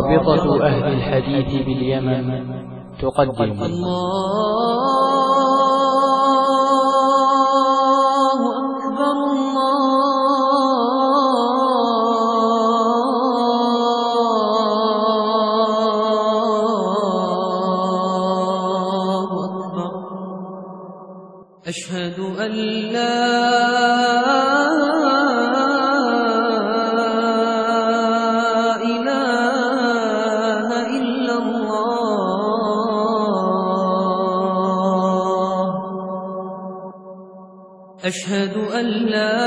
رابطة أهل الحديث باليمن تقدم أشهد أن لا إله إلا الله أشهد أن لا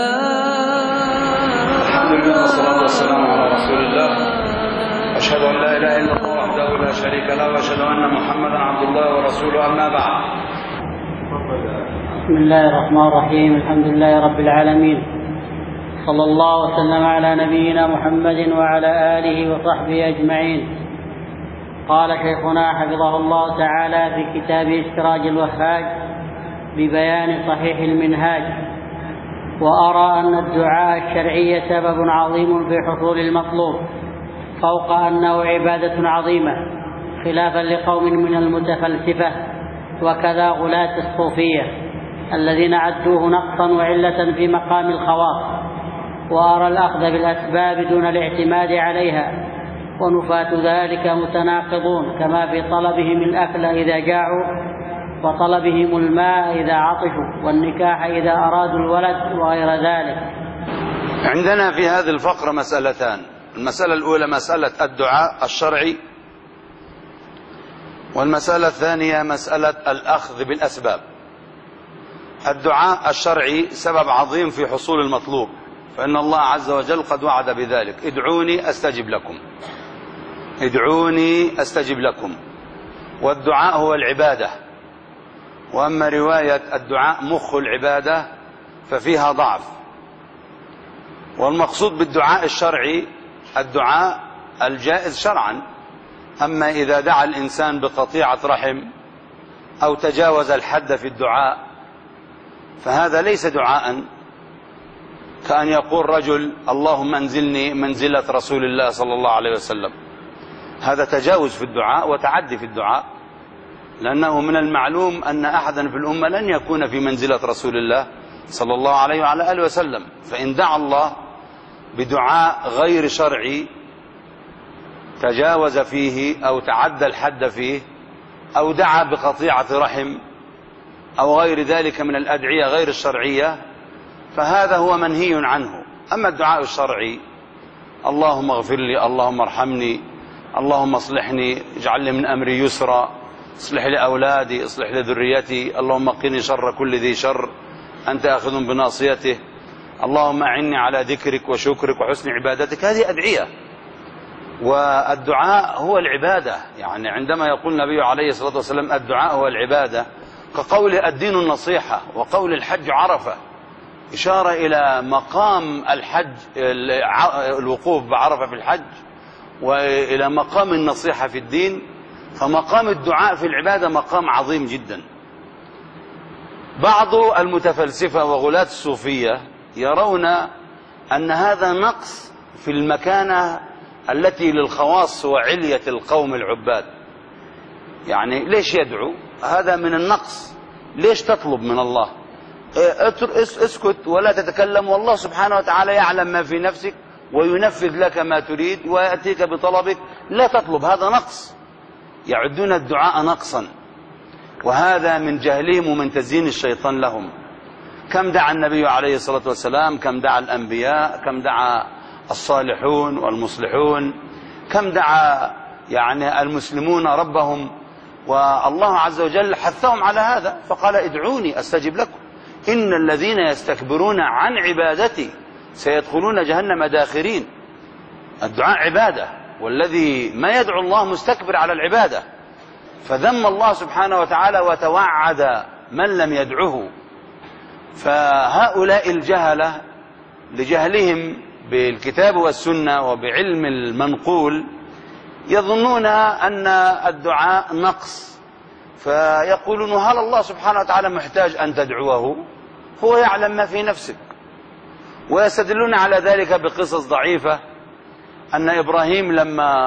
الحمد لله والصلاة والسلام على رسول الله أشهد أن لا إله إلا الله وحده لا شريك له وأشهد أن محمدا عبد الله ورسوله أما بعد. بسم الله الرحمن الرحيم. الحمد لله رب العالمين، صلى الله وسلم على نبينا محمد وعلى آله وصحبه أجمعين. قال شيخنا حفظه الله تعالى في كتابه سراج الوهاج ببيان صحيح المنهاج: وأرى أن الدعاء الشرعي سبب عظيم في حصول المطلوب، فوق أنه عبادة عظيمة، خلافا لقوم من المتفلسفة وكذا غلاة الصوفية الذين عدوه نقصا وعلة في مقام الخواص. وأرى الأخذ بالأسباب دون الاعتماد عليها، ونفاة ذلك متناقضون، كما في طلبهم الأكل إذا جاعوا، وطلبهم الماء إذا عطشوا، والنكاح إذا أرادوا الولد، وغير ذلك. عندنا في هذه الفقرة مسألتان: المسألة الأولى مسألة الدعاء الشرعي، والمسألة الثانية مسألة الأخذ بالأسباب. الدعاء الشرعي سبب عظيم في حصول المطلوب، فإن الله عز وجل قد وعد بذلك: ادعوني أستجب لكم، ادعوني أستجب لكم. والدعاء هو العبادة، وأما رواية الدعاء مخ العبادة ففيها ضعف. والمقصود بالدعاء الشرعي الدعاء الجائز شرعا. أما إذا دعا الإنسان بقطيعة رحم أو تجاوز الحد في الدعاء فهذا ليس دعاء، كأن يقول رجل: اللهم انزلني منزلة رسول الله صلى الله عليه وسلم. هذا تجاوز في الدعاء وتعدي في الدعاء، لأنه من المعلوم أن أحدا في الأمة لن يكون في منزلة رسول الله صلى الله عليه وعلى آله وسلم. فإن دعا الله بدعاء غير شرعي تجاوز فيه أو تعدى الحد فيه، أو دعا بقطيعة رحم أو غير ذلك من الأدعية غير الشرعية، فهذا هو منهي عنه. أما الدعاء الشرعي: اللهم اغفر لي، اللهم ارحمني، اللهم اصلحني، اجعل لي من أمري يسرا، اصلح لي أولادي، اصلح لي ذريتي، اللهم قني شر كل ذي شر، أنت آخذ بناصيته، اللهم أعني على ذكرك وشكرك وحسن عبادتك. هذه أدعية، والدعاء هو العبادة. يعني عندما يقول النبي عليه الصلاة والسلام الدعاء هو العبادة، كقول الدين النصيحة، وقول الحج عرفة، إشارة إلى مقام الحج، الوقوف بعرفة في الحج، وإلى مقام النصيحة في الدين. فمقام الدعاء في العبادة مقام عظيم جدا. بعض المتفلسفة وغلاة الصوفية يرون أن هذا نقص في المكانة التي للخواص وعلية القوم العباد. يعني ليش يدعو؟ هذا من النقص. ليش تطلب من الله؟ اسكت ولا تتكلم، والله سبحانه وتعالى يعلم ما في نفسك وينفذ لك ما تريد ويأتيك بطلبك. لا تطلب، هذا نقص. يعدون الدعاء نقصا، وهذا من جهلهم ومن تزيين الشيطان لهم. كم دعا النبي عليه الصلاة والسلام، كم دعا الأنبياء، كم دعا الصالحون والمصلحون، كم دعا يعني المسلمون ربهم، والله عز وجل حثهم على هذا فقال: ادعوني أستجب لكم، إن الذين يستكبرون عن عبادتي سيدخلون جهنم داخرين. الدعاء عبادة، والذي ما يدعو الله مستكبر على العبادة. فذم الله سبحانه وتعالى وتوعد من لم يدعه. فهؤلاء الجهلة لجهلهم بالكتاب والسنة وبعلم المنقول يظنون أن الدعاء نقص، فيقولون: هل الله سبحانه وتعالى محتاج أن تدعوه؟ هو يعلم ما في نفسك. ويستدلون على ذلك بقصص ضعيفة، أن إبراهيم لما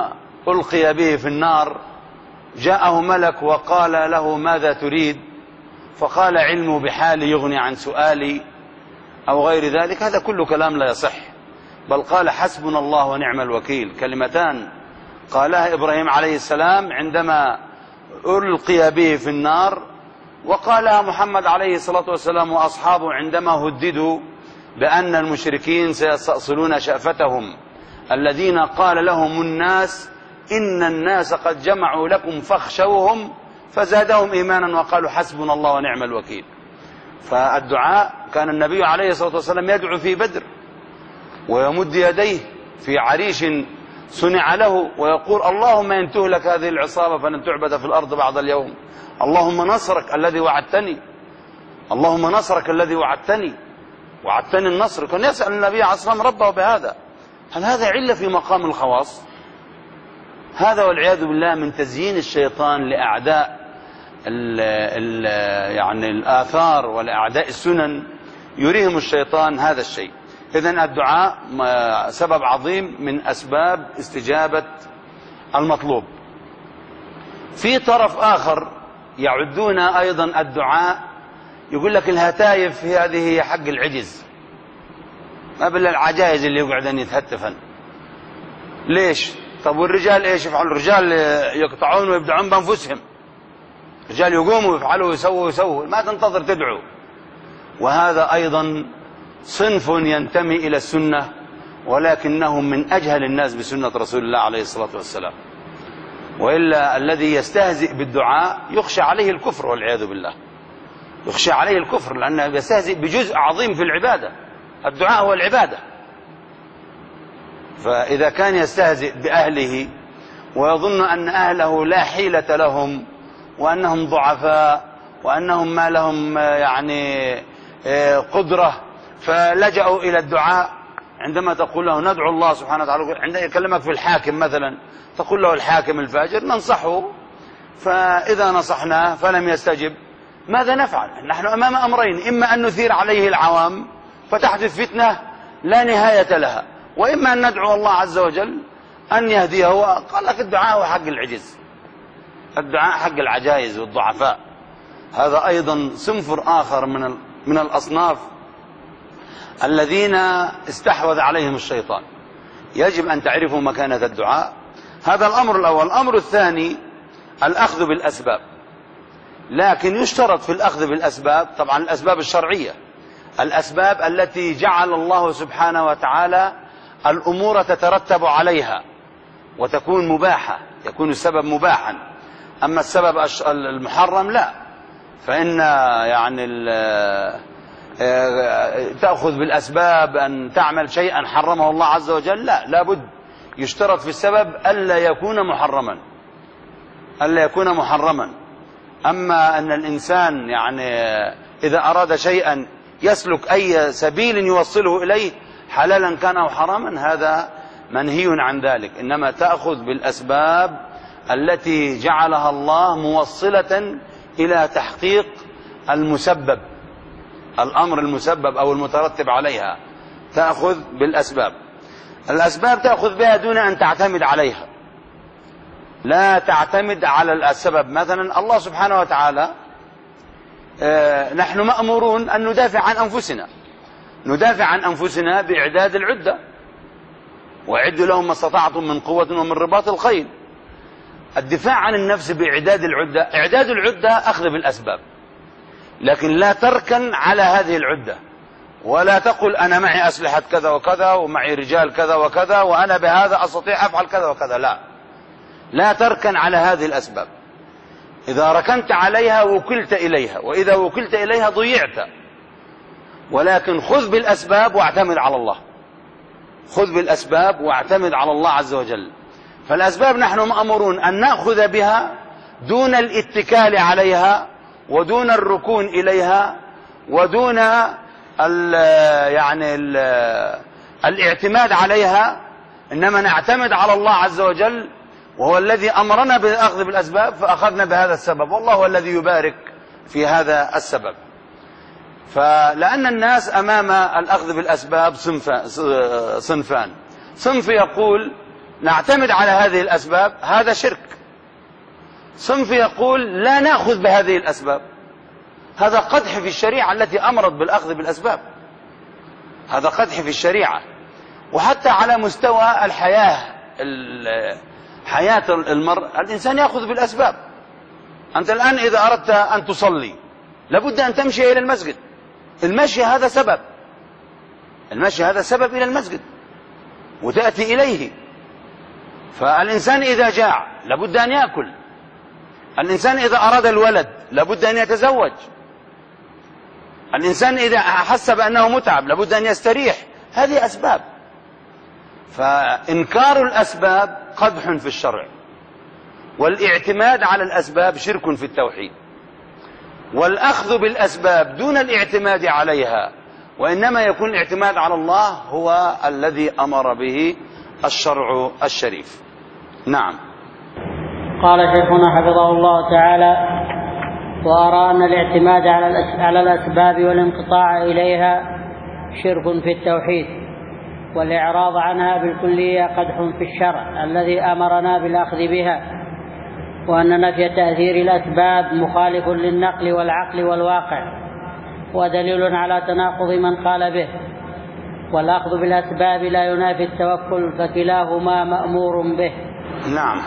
ألقي به في النار جاءه ملك وقال له ماذا تريد؟ فقال علمه بحالي يغني عن سؤالي أو غير ذلك. هذا كله كلام لا يصح، بل قال حسبنا الله ونعم الوكيل، كلمتان قالها إبراهيم عليه السلام عندما ألقي به في النار، وقالها محمد عليه الصلاة والسلام وأصحابه عندما هددوا بأن المشركين سيستأصلون شأفتهم الذين قال لهم الناس إن الناس قد جمعوا لكم فاخشوهم فزادهم إيمانا وقالوا حسبنا الله ونعم الوكيل. فالدعاء كان النبي عليه الصلاة والسلام يدعو في بدر ويمد يديه في عريش صنع له ويقول اللهم إن تهلك هذه العصابة فلن تعبد في الأرض بعد اليوم، اللهم نصرك الذي وعدتني، اللهم نصرك الذي وعدتني النصر. كان يسأل النبي عليه الصلاة والسلام ربه بهذا. هل هذا علة في مقام الخواص؟ هذا والعياذ بالله من تزيين الشيطان لأعداء يعني الآثار ولأعداء السنن، يريهم الشيطان هذا الشيء. إذن الدعاء سبب عظيم من أسباب استجابة المطلوب. في طرف آخر يعدون أيضا الدعاء، يقول لك الهتايف هذه هي حق العجز، ما بالله العجائز اللي يقعدن يتهتفن. ليش؟ طب والرجال ايش يفعلوا؟ الرجال يقطعون ويبدعون بانفسهم، الرجال يقوموا ويفعلوا ويسووا، ما تنتظر تدعو. وهذا ايضا صنف ينتمي الى السنة، ولكنهم من اجهل الناس بسنة رسول الله عليه الصلاة والسلام. والا الذي يستهزئ بالدعاء يخشى عليه الكفر والعياذ بالله، يخشى عليه الكفر لانه يستهزئ بجزء عظيم في العبادة. الدعاء هو العبادة. فإذا كان يستهزئ بأهله ويظن أن أهله لا حيلة لهم وأنهم ضعفاء وأنهم ما لهم يعني قدرة فلجأوا إلى الدعاء، عندما تقول له ندعو الله سبحانه وتعالى، عندما يكلمك في الحاكم مثلا تقول له الحاكم الفاجر ننصحه، فإذا نصحناه فلم يستجب ماذا نفعل؟ نحن أمام أمرين، إما أن نثير عليه العوام فتحدث فتنة لا نهاية لها، وإما أن ندعو الله عز وجل أن يهديه. قال لك الدعاء هو حق العجز، الدعاء حق العجائز والضعفاء. هذا أيضا صنف آخر من الأصناف الذين استحوذ عليهم الشيطان. يجب أن تعرفوا مكانة الدعاء. هذا الأمر الأول. الأمر الثاني الأخذ بالأسباب، لكن يشترط في الأخذ بالأسباب طبعا الأسباب الشرعية، الأسباب التي جعل الله سبحانه وتعالى الأمور تترتب عليها وتكون مباحة، يكون السبب مباحا. أما السبب المحرم لا، فإن يعني تأخذ بالأسباب أن تعمل شيئا حرمه الله عز وجل، لا، لابد يشترط في السبب ألا يكون محرما، ألا يكون محرما. أما أن الإنسان يعني إذا أراد شيئا يسلك أي سبيل يوصله إليه حلالا كان أو حراما، هذا منهي عن ذلك. إنما تأخذ بالأسباب التي جعلها الله موصلة إلى تحقيق المسبب، الأمر المسبب أو المترتب عليها، تأخذ بالأسباب. الأسباب تأخذ بها دون أن تعتمد عليها، لا تعتمد على السبب. مثلا الله سبحانه وتعالى نحن مأمورون أن ندافع عن أنفسنا، ندافع عن أنفسنا بإعداد العدة، وأعدوا لهم ما استطعتم من قوة ومن رباط الخيل. الدفاع عن النفس بإعداد العدة، إعداد العدة أخذ بالأسباب، لكن لا تركن على هذه العدة، ولا تقل أنا معي أسلحة كذا وكذا ومعي رجال كذا وكذا وأنا بهذا أستطيع أفعل كذا وكذا، لا، لا تركن على هذه الأسباب. إذا ركنت عليها وكلت إليها، وإذا وكلت إليها ضيعت. ولكن خذ بالأسباب واعتمد على الله، خذ بالأسباب واعتمد على الله عز وجل. فالأسباب نحن مأمورون أن نأخذ بها دون الاتكال عليها ودون الركون إليها ودون الاعتماد عليها، إنما نعتمد على الله عز وجل، وهو الذي أمرنا بالأخذ بالأسباب فأخذنا بهذا السبب، والله هو الذي يبارك في هذا السبب. فلأن الناس أمام الأخذ بالأسباب صنفان. صنف يقول نعتمد على هذه الأسباب، هذا شرك. صنف يقول لا نأخذ بهذه الأسباب، هذا قدح في الشريعة التي أمرت بالأخذ بالأسباب، هذا قدح في الشريعة. وحتى على مستوى حياة المرء، الإنسان يأخذ بالأسباب. أنت الآن إذا أردت أن تصلي لابد أن تمشي إلى المسجد، المشي هذا سبب، المشي هذا سبب إلى المسجد وتأتي إليه. فالإنسان إذا جاع لابد أن يأكل، الإنسان إذا أراد الولد لابد أن يتزوج، الإنسان إذا حس بأنه متعب لابد أن يستريح. هذه أسباب. فإنكار الأسباب قدح في الشرع، والاعتماد على الأسباب شرك في التوحيد. والأخذ بالأسباب دون الاعتماد عليها، وإنما يكون الاعتماد على الله، هو الذي أمر به الشرع الشريف. نعم. قال شيخنا حفظه الله تعالى: وأرى أن الاعتماد على الأسباب والانقطاع إليها شرك في التوحيد، والإعراض عنها بالكلية قدح في الشرع الذي أمرنا بالأخذ بها، وأن نفي تأثير الأسباب مخالف للنقل والعقل والواقع، ودليل على تناقض من قال به. والأخذ بالأسباب لا ينافي التوكل، فكلاهما مأمور به. نعم.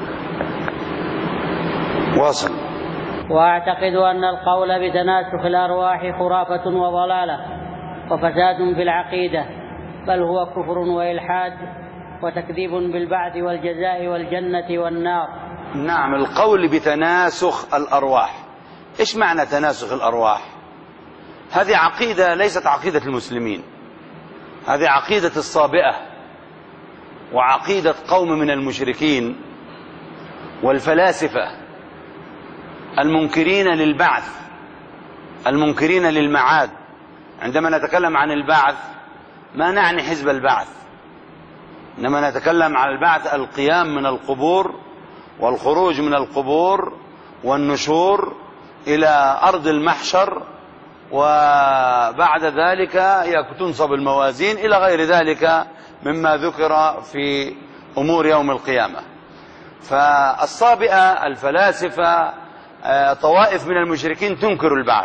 واصل. وأعتقد أن القول بتناسخ الأرواح خرافة وضلالة وفساد في العقيدة، بل هو كفر وإلحاد وتكذيب بالبعث والجزاء والجنة والنار. نعم. القول بتناسخ الأرواح، إيش معنى تناسخ الأرواح؟ هذه عقيدة ليست عقيدة المسلمين، هذه عقيدة الصابئة، وعقيدة قوم من المشركين والفلاسفة المنكرين للبعث، المنكرين للمعاد. عندما نتكلم عن البعث ما نعني حزب البعث، إنما نتكلم عن البعث القيام من القبور والخروج من القبور والنشور إلى أرض المحشر، وبعد ذلك تنصب الموازين إلى غير ذلك مما ذكر في أمور يوم القيامة. فالصابئة الفلاسفة طوائف من المشركين تنكر البعث،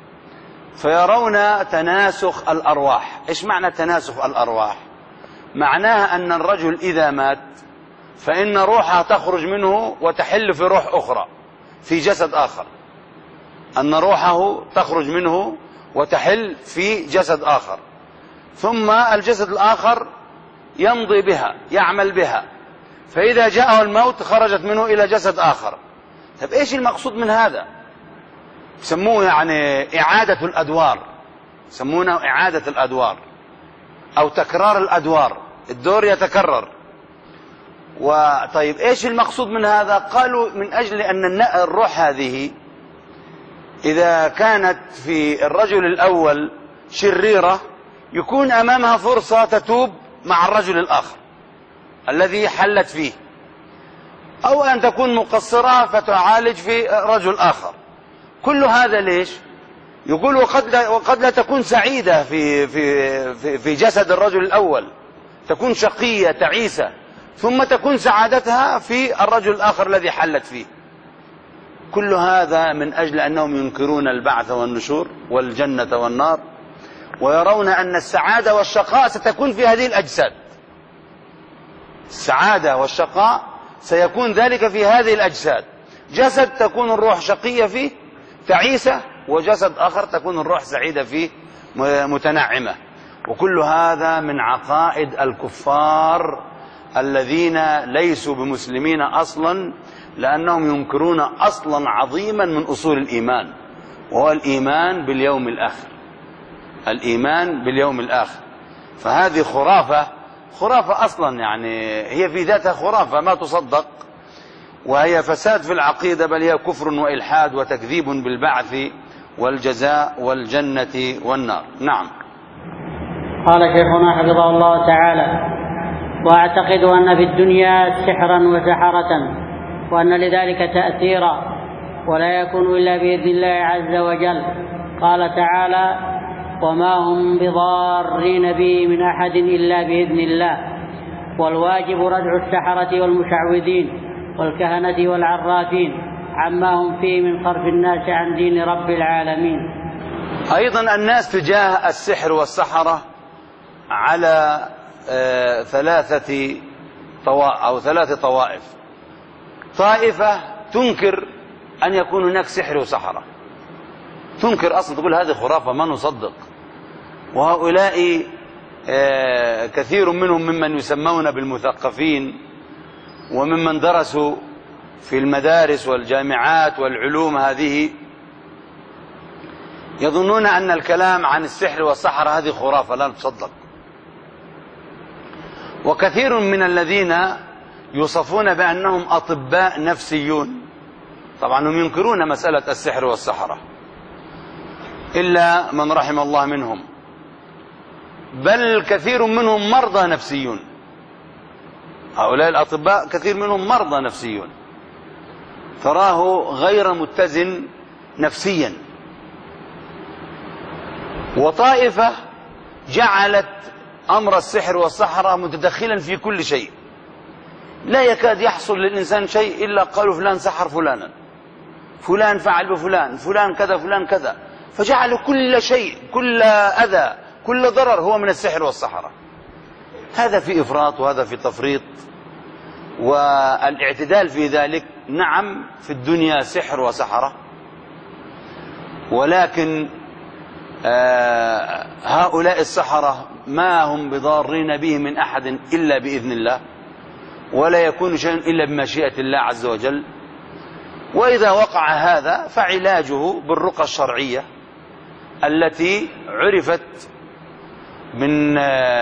فيرون تناسخ الأرواح. إيش معنى تناسخ الأرواح؟ معناها أن الرجل إذا مات فإن روحه تخرج منه وتحل في روح أخرى في جسد آخر، أن روحه تخرج منه وتحل في جسد آخر، ثم الجسد الآخر يمضي بها يعمل بها، فإذا جاءه الموت خرجت منه إلى جسد آخر. طيب إيش المقصود من هذا؟ يسموه يعني إعادة الأدوار، يسمونه إعادة الأدوار أو تكرار الأدوار، الدور يتكرر. وطيب إيش المقصود من هذا؟ قالوا من أجل أن الروح هذه إذا كانت في الرجل الأول شريرة يكون أمامها فرصة تتوب مع الرجل الآخر الذي حلت فيه، أو أن تكون مقصرة فتعالج في رجل آخر. كل هذا ليش؟ يقول وقد لا تكون سعيدة في جسد الرجل الأول، تكون شقية تعيسة، ثم تكون سعادتها في الرجل الآخر الذي حلت فيه. كل هذا من أجل أنهم ينكرون البعث والنشور والجنة والنار، ويرون أن السعادة والشقاء ستكون في هذه الأجساد. السعادة والشقاء سيكون ذلك في هذه الأجساد، جسد تكون الروح شقية فيه تعيسة، وجسد آخر تكون الروح سعيدة فيه متنعمة. وكل هذا من عقائد الكفار الذين ليسوا بمسلمين أصلا، لأنهم ينكرون أصلا عظيما من أصول الإيمان، وهو الإيمان باليوم الآخر، الإيمان باليوم الآخر. فهذه خرافة أصلا، يعني هي في ذاتها خرافة ما تصدق، وهي فساد في العقيدة، بل هي كفر وإلحاد وتكذيب بالبعث والجزاء والجنة والنار. نعم. قال شيخنا حفظه الله تعالى: وأعتقد أن في الدنيا سحرا وسحرة، وأن لذلك تأثيرا، ولا يكون إلا بإذن الله عز وجل. قال تعالى: وما هم بضارين به من أحد إلا بإذن الله. والواجب ردع السحرة والمشعوذين والكهنة والعرافين عما هم فيه من صرف الناس عن دين رب العالمين. أيضا الناس تجاه السحر والسحرة على ثلاث طوائف. طائفة تنكر أن يكون هناك سحر وسحرة، تنكر أصلا، تقول هذه خرافة ما نصدق. وهؤلاء كثير منهم ممن يسمون بالمثقفين وممن درسوا في المدارس والجامعات والعلوم هذه، يظنون أن الكلام عن السحر والسحرة هذه خرافة لا تصدق. وكثير من الذين يوصفون بأنهم أطباء نفسيون، طبعا هم ينكرون مسألة السحر والسحرة إلا من رحم الله منهم، بل كثير منهم مرضى نفسيون. هؤلاء الأطباء كثير منهم مرضى نفسيون، تراه غير متزن نفسيا. وطائفة جعلت أمر السحر والسحرة متدخلا في كل شيء، لا يكاد يحصل للإنسان شيء إلا قالوا فلان سحر فلانا، فلان فعل بفلان، فلان كذا فلان كذا، فجعلوا كل شيء، كل أذى، كل ضرر هو من السحر والسحرة. هذا في إفراط وهذا في تفريط. والاعتدال في ذلك، نعم في الدنيا سحر وسحرة، ولكن هؤلاء السحرة ما هم بضارين به من أحد إلا بإذن الله، ولا يكون شيء إلا بمشيئة الله عز وجل. وإذا وقع هذا فعلاجه بالرقى الشرعية التي عرفت من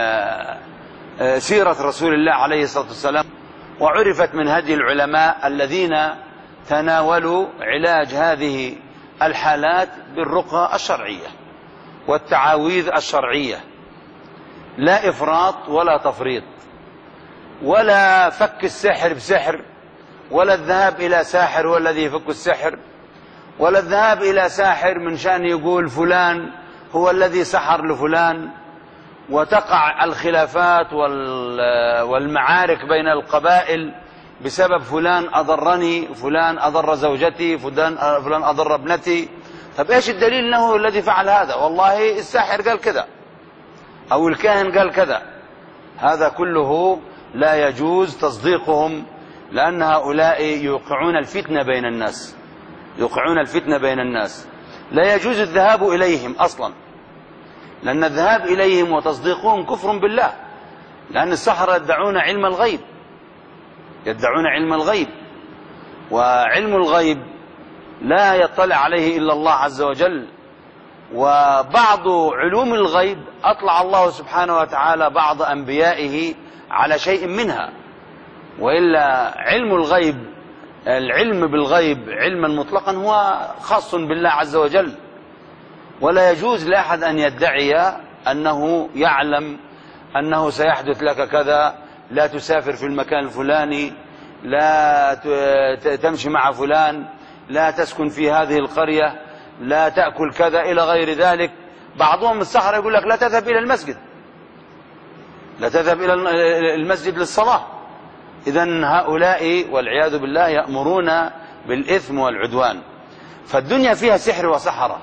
سيرة رسول الله عليه الصلاة والسلام، وعرفت من هدي العلماء الذين تناولوا علاج هذه الحالات بالرقى الشرعية والتعاويذ الشرعية، لا إفراط ولا تفريط، ولا فك السحر بسحر، ولا الذهاب إلى ساحر هو الذي يفك السحر، ولا الذهاب إلى ساحر من شأن يقول فلان هو الذي سحر لفلان، وتقع الخلافات والمعارك بين القبائل بسبب فلان أضرني، فلان أضر زوجتي، فلان أضر ابنتي. طب إيش الدليل أنه الذي فعل هذا؟ والله الساحر قال كذا أو الكاهن قال كذا. هذا كله لا يجوز تصديقهم، لأن هؤلاء يوقعون الفتنة بين الناس، يوقعون الفتنة بين الناس. لا يجوز الذهاب إليهم أصلا، لأن الذهاب إليهم وتصديقهم كفر بالله، لأن السحرة يدعون علم الغيب، يدعون علم الغيب، وعلم الغيب لا يطلع عليه إلا الله عز وجل. وبعض علوم الغيب أطلع الله سبحانه وتعالى بعض أنبيائه على شيء منها، وإلا علم الغيب، العلم بالغيب علما مطلقا هو خاص بالله عز وجل. ولا يجوز لأحد أن يدعي أنه يعلم أنه سيحدث لك كذا، لا تسافر في المكان الفلاني، لا تمشي مع فلان، لا تسكن في هذه القرية، لا تأكل كذا إلى غير ذلك. بعضهم السحرة يقول لك لا تذهب إلى المسجد، لا تذهب إلى المسجد للصلاة. إذن هؤلاء والعياذ بالله يأمرون بالإثم والعدوان. فالدنيا فيها سحر وسحرة،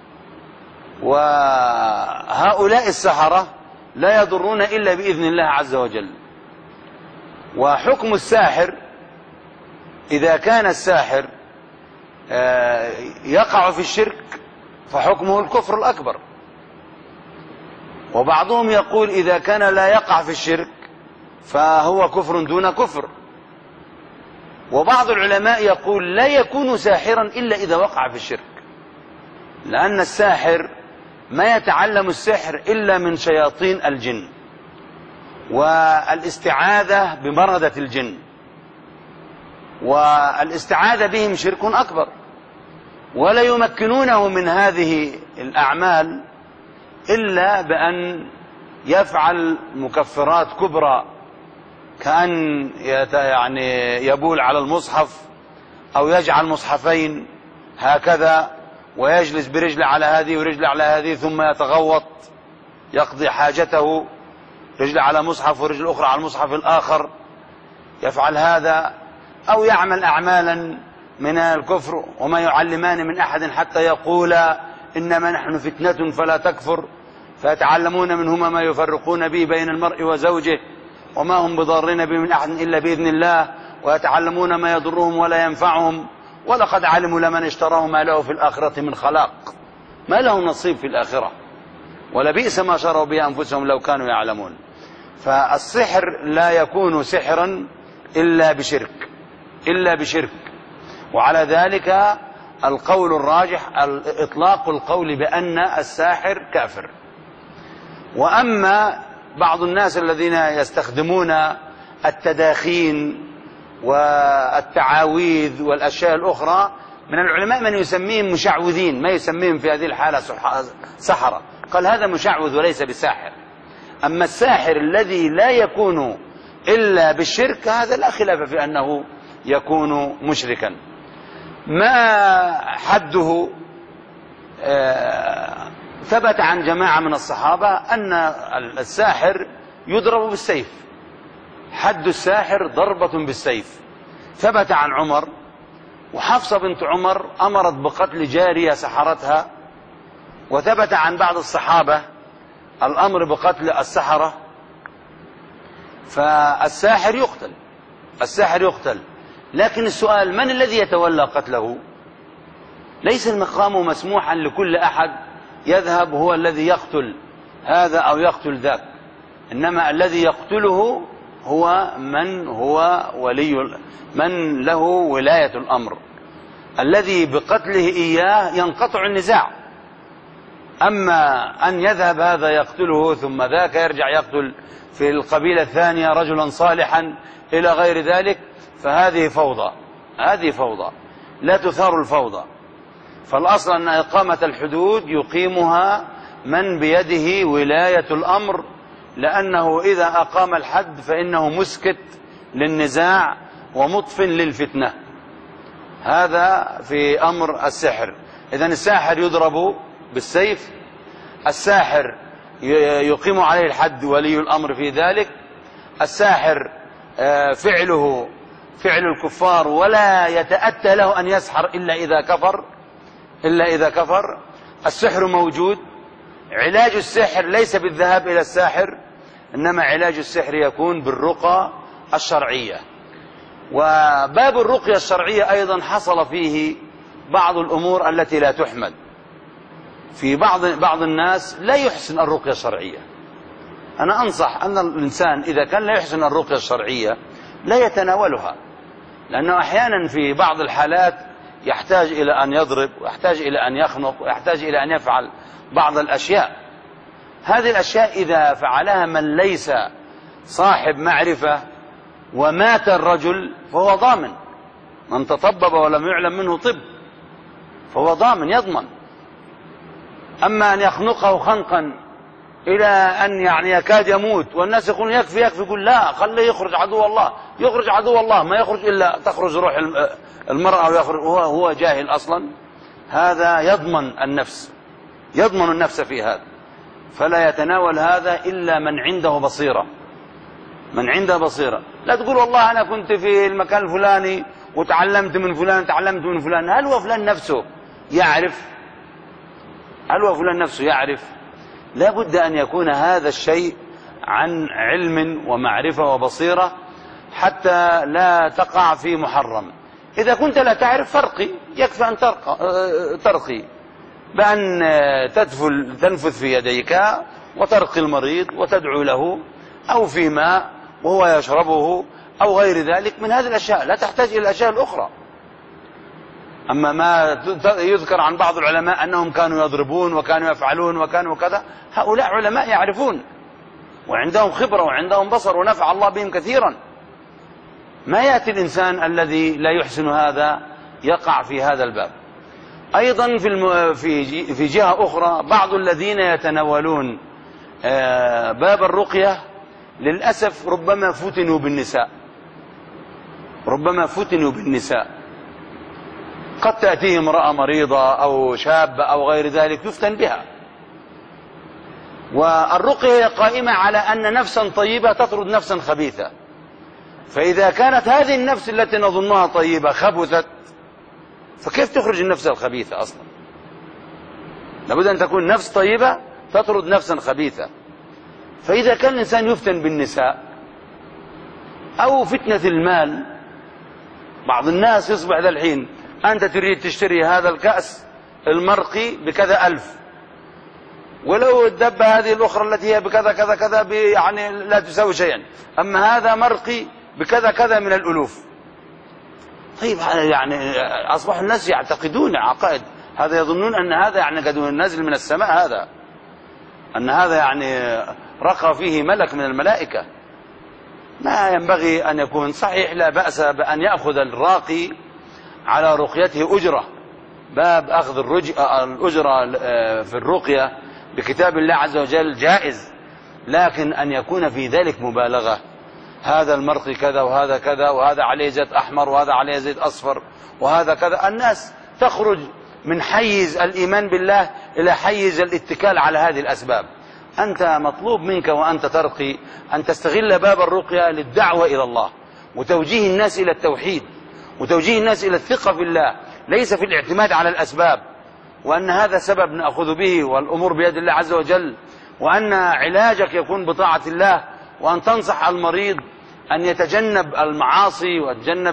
وهؤلاء السحرة لا يضرون إلا بإذن الله عز وجل. وحكم الساحر إذا كان الساحر يقع في الشرك فحكمه الكفر الأكبر، وبعضهم يقول إذا كان لا يقع في الشرك فهو كفر دون كفر. وبعض العلماء يقول لا يكون ساحرا إلا إذا وقع في الشرك، لأن الساحر ما يتعلم السحر إلا من شياطين الجن، والاستعاذة بمردة الجن والاستعاذة بهم شرك أكبر، ولا يمكنونه من هذه الأعمال إلا بأن يفعل مكفرات كبرى، كأن يعني يبول على المصحف أو يجعل مصحفين هكذا ويجلس برجل على هذه ورجل على هذه ثم يتغوط يقضي حاجته رجل على مصحف ورجل أخرى على المصحف الآخر، يفعل هذا، أو يعمل أعمالا من الكفر، وما يعلمان من أحد حتى يقولا إنما نحن فتنة فلا تكفر، فيتعلمون منهما ما يفرقون به بين المرء وزوجه، وما هم بضارين به من أحد إلا بإذن الله، ويتعلمون ما يضرهم ولا ينفعهم، ولقد علموا لمن اشتراه ما له في الآخرة من خلاق، ما له نصيب في الآخرة، ولبئس ما شروا به أنفسهم لو كانوا يعلمون. فالسحر لا يكون سحرا إلا بشرك. وعلى ذلك القول الراجح إطلاق القول بأن الساحر كافر. وأما بعض الناس الذين يستخدمون التداخين والتعاويذ والأشياء الأخرى، من العلماء من يسميهم مشعوذين، ما يسميهم في هذه الحالة سحرة، قال هذا مشعوذ وليس بساحر. أما الساحر الذي لا يكون إلا بالشرك هذا لا خلاف في أنه يكون مشركا. ما حده؟ ثبت عن جماعة من الصحابة أن الساحر يضرب بالسيف، حد الساحر ضربة بالسيف. ثبت عن عمر، وحفصة بنت عمر أمرت بقتل جارية سحرتها. وثبت عن بعض الصحابة الأمر بقتل السحرة. فالساحر يقتل، الساحر يقتل، لكن السؤال من الذي يتولى قتله؟ ليس المقام مسموحا لكل أحد يذهب هو الذي يقتل هذا أو يقتل ذاك، إنما الذي يقتله هو من له ولاية الأمر، الذي بقتله إياه ينقطع النزاع. أما أن يذهب هذا يقتله ثم ذاك يرجع يقتل في القبيلة الثانية رجلا صالحا إلى غير ذلك، فهذه فوضى، هذه فوضى لا تثار الفوضى. فالأصل أن إقامة الحدود يقيمها من بيده ولاية الأمر، لأنه إذا أقام الحد فإنه مسكت للنزاع ومطف للفتنة. هذا في أمر السحر. إذن الساحر يضرب بالسيف، الساحر يقيم عليه الحد ولي الأمر في ذلك، الساحر فعله فعل الكفار ولا يتأتى له أن يسحر إلا إذا كفر. السحر موجود. علاج السحر ليس بالذهاب إلى الساحر، إنما علاج السحر يكون بالرقى الشرعية. وباب الرقية الشرعية أيضا حصل فيه بعض الأمور التي لا تحمد. في بعض الناس لا يحسن الرقية الشرعية. أنا أنصح أن الإنسان إذا كان لا يحسن الرقية الشرعية لا يتناولها، لأنه أحيانا في بعض الحالات يحتاج إلى أن يضرب، ويحتاج إلى أن يخنق، ويحتاج إلى أن يفعل بعض الأشياء. هذه الأشياء إذا فعلها من ليس صاحب معرفة ومات الرجل فهو ضامن، من تطبب ولم يعلم منه طب فهو ضامن يضمن. أما أن يخنقه خنقا إلى أن يكاد يموت والناس يقولون يكفي يقول لا، خليه يخرج عدو الله، يخرج عدو الله، ما يخرج إلا تخرج روح المرأة ويخرج هو جاهل أصلا. هذا يضمن النفس في هذا، فلا يتناول هذا إلا من عنده بصيرة، من عنده بصيرة. لا تقول والله أنا كنت في المكان الفلاني وتعلمت من فلان، هل هو فلان نفسه يعرف؟ لا بد أن يكون هذا الشيء عن علم ومعرفة وبصيرة حتى لا تقع في محرم. إذا كنت لا تعرف فرقي، يكفي أن ترقي بأن تنفذ في يديك وترقي المريض وتدعو له، أو في ماء وهو يشربه أو غير ذلك من هذه الأشياء، لا تحتاج إلى الأشياء الأخرى. أما ما يذكر عن بعض العلماء أنهم كانوا يضربون وكانوا يفعلون وكانوا كذا، هؤلاء علماء يعرفون وعندهم خبرة وعندهم بصر ونفع الله بهم كثيرا. ما يأتي الإنسان الذي لا يحسن هذا يقع في هذا الباب. أيضا في جهة أخرى بعض الذين يتناولون باب الرقية للأسف ربما فتنوا بالنساء. قد تأتيهم امرأة مريضة أو شابة أو غير ذلك يفتن بها، والرقية قائمة على أن نفسا طيبة تطرد نفسا خبيثة، فإذا كانت هذه النفس التي نظنها طيبة خبثت، فكيف تخرج النفس الخبيثة أصلا؟ لابد أن تكون نفس طيبة تطرد نفسا خبيثة. فإذا كان الإنسان يفتن بالنساء أو فتنة المال، بعض الناس يصبح ذا الحين أنت تريد تشتري هذا الكأس المرقي بكذا ألف، ولو الدبة هذه الأخرى التي هي بكذا كذا كذا يعني لا تساوي شيئا، أما هذا مرقي بكذا كذا من الألوف. طيب يعني أصبح الناس يعتقدون عقائد، هذا يظنون أن هذا يعني قد نزل من السماء، هذا أن هذا يعني رقى فيه ملك من الملائكة. ما ينبغي أن يكون صحيح، لا بأس بأن يأخذ الراقي على رقيته أجرة، باب أخذ الأجرة في الرقية بكتاب الله عز وجل جائز، لكن أن يكون في ذلك مبالغة. هذا المرقي كذا وهذا كذا وهذا عليه زيت أحمر وهذا عليه زيت أصفر وهذا كذا، الناس تخرج من حيز الإيمان بالله إلى حيز الاتكال على هذه الأسباب. أنت مطلوب منك وأنت ترقي أن تستغل باب الرقية للدعوة إلى الله وتوجيه الناس إلى التوحيد وتوجيه الناس إلى الثقة في الله، ليس في الاعتماد على الأسباب، وأن هذا سبب نأخذ به والأمور بيد الله عز وجل، وأن علاجك يكون بطاعة الله، وأن تنصح المريض أن يتجنب المعاصي ويتجنب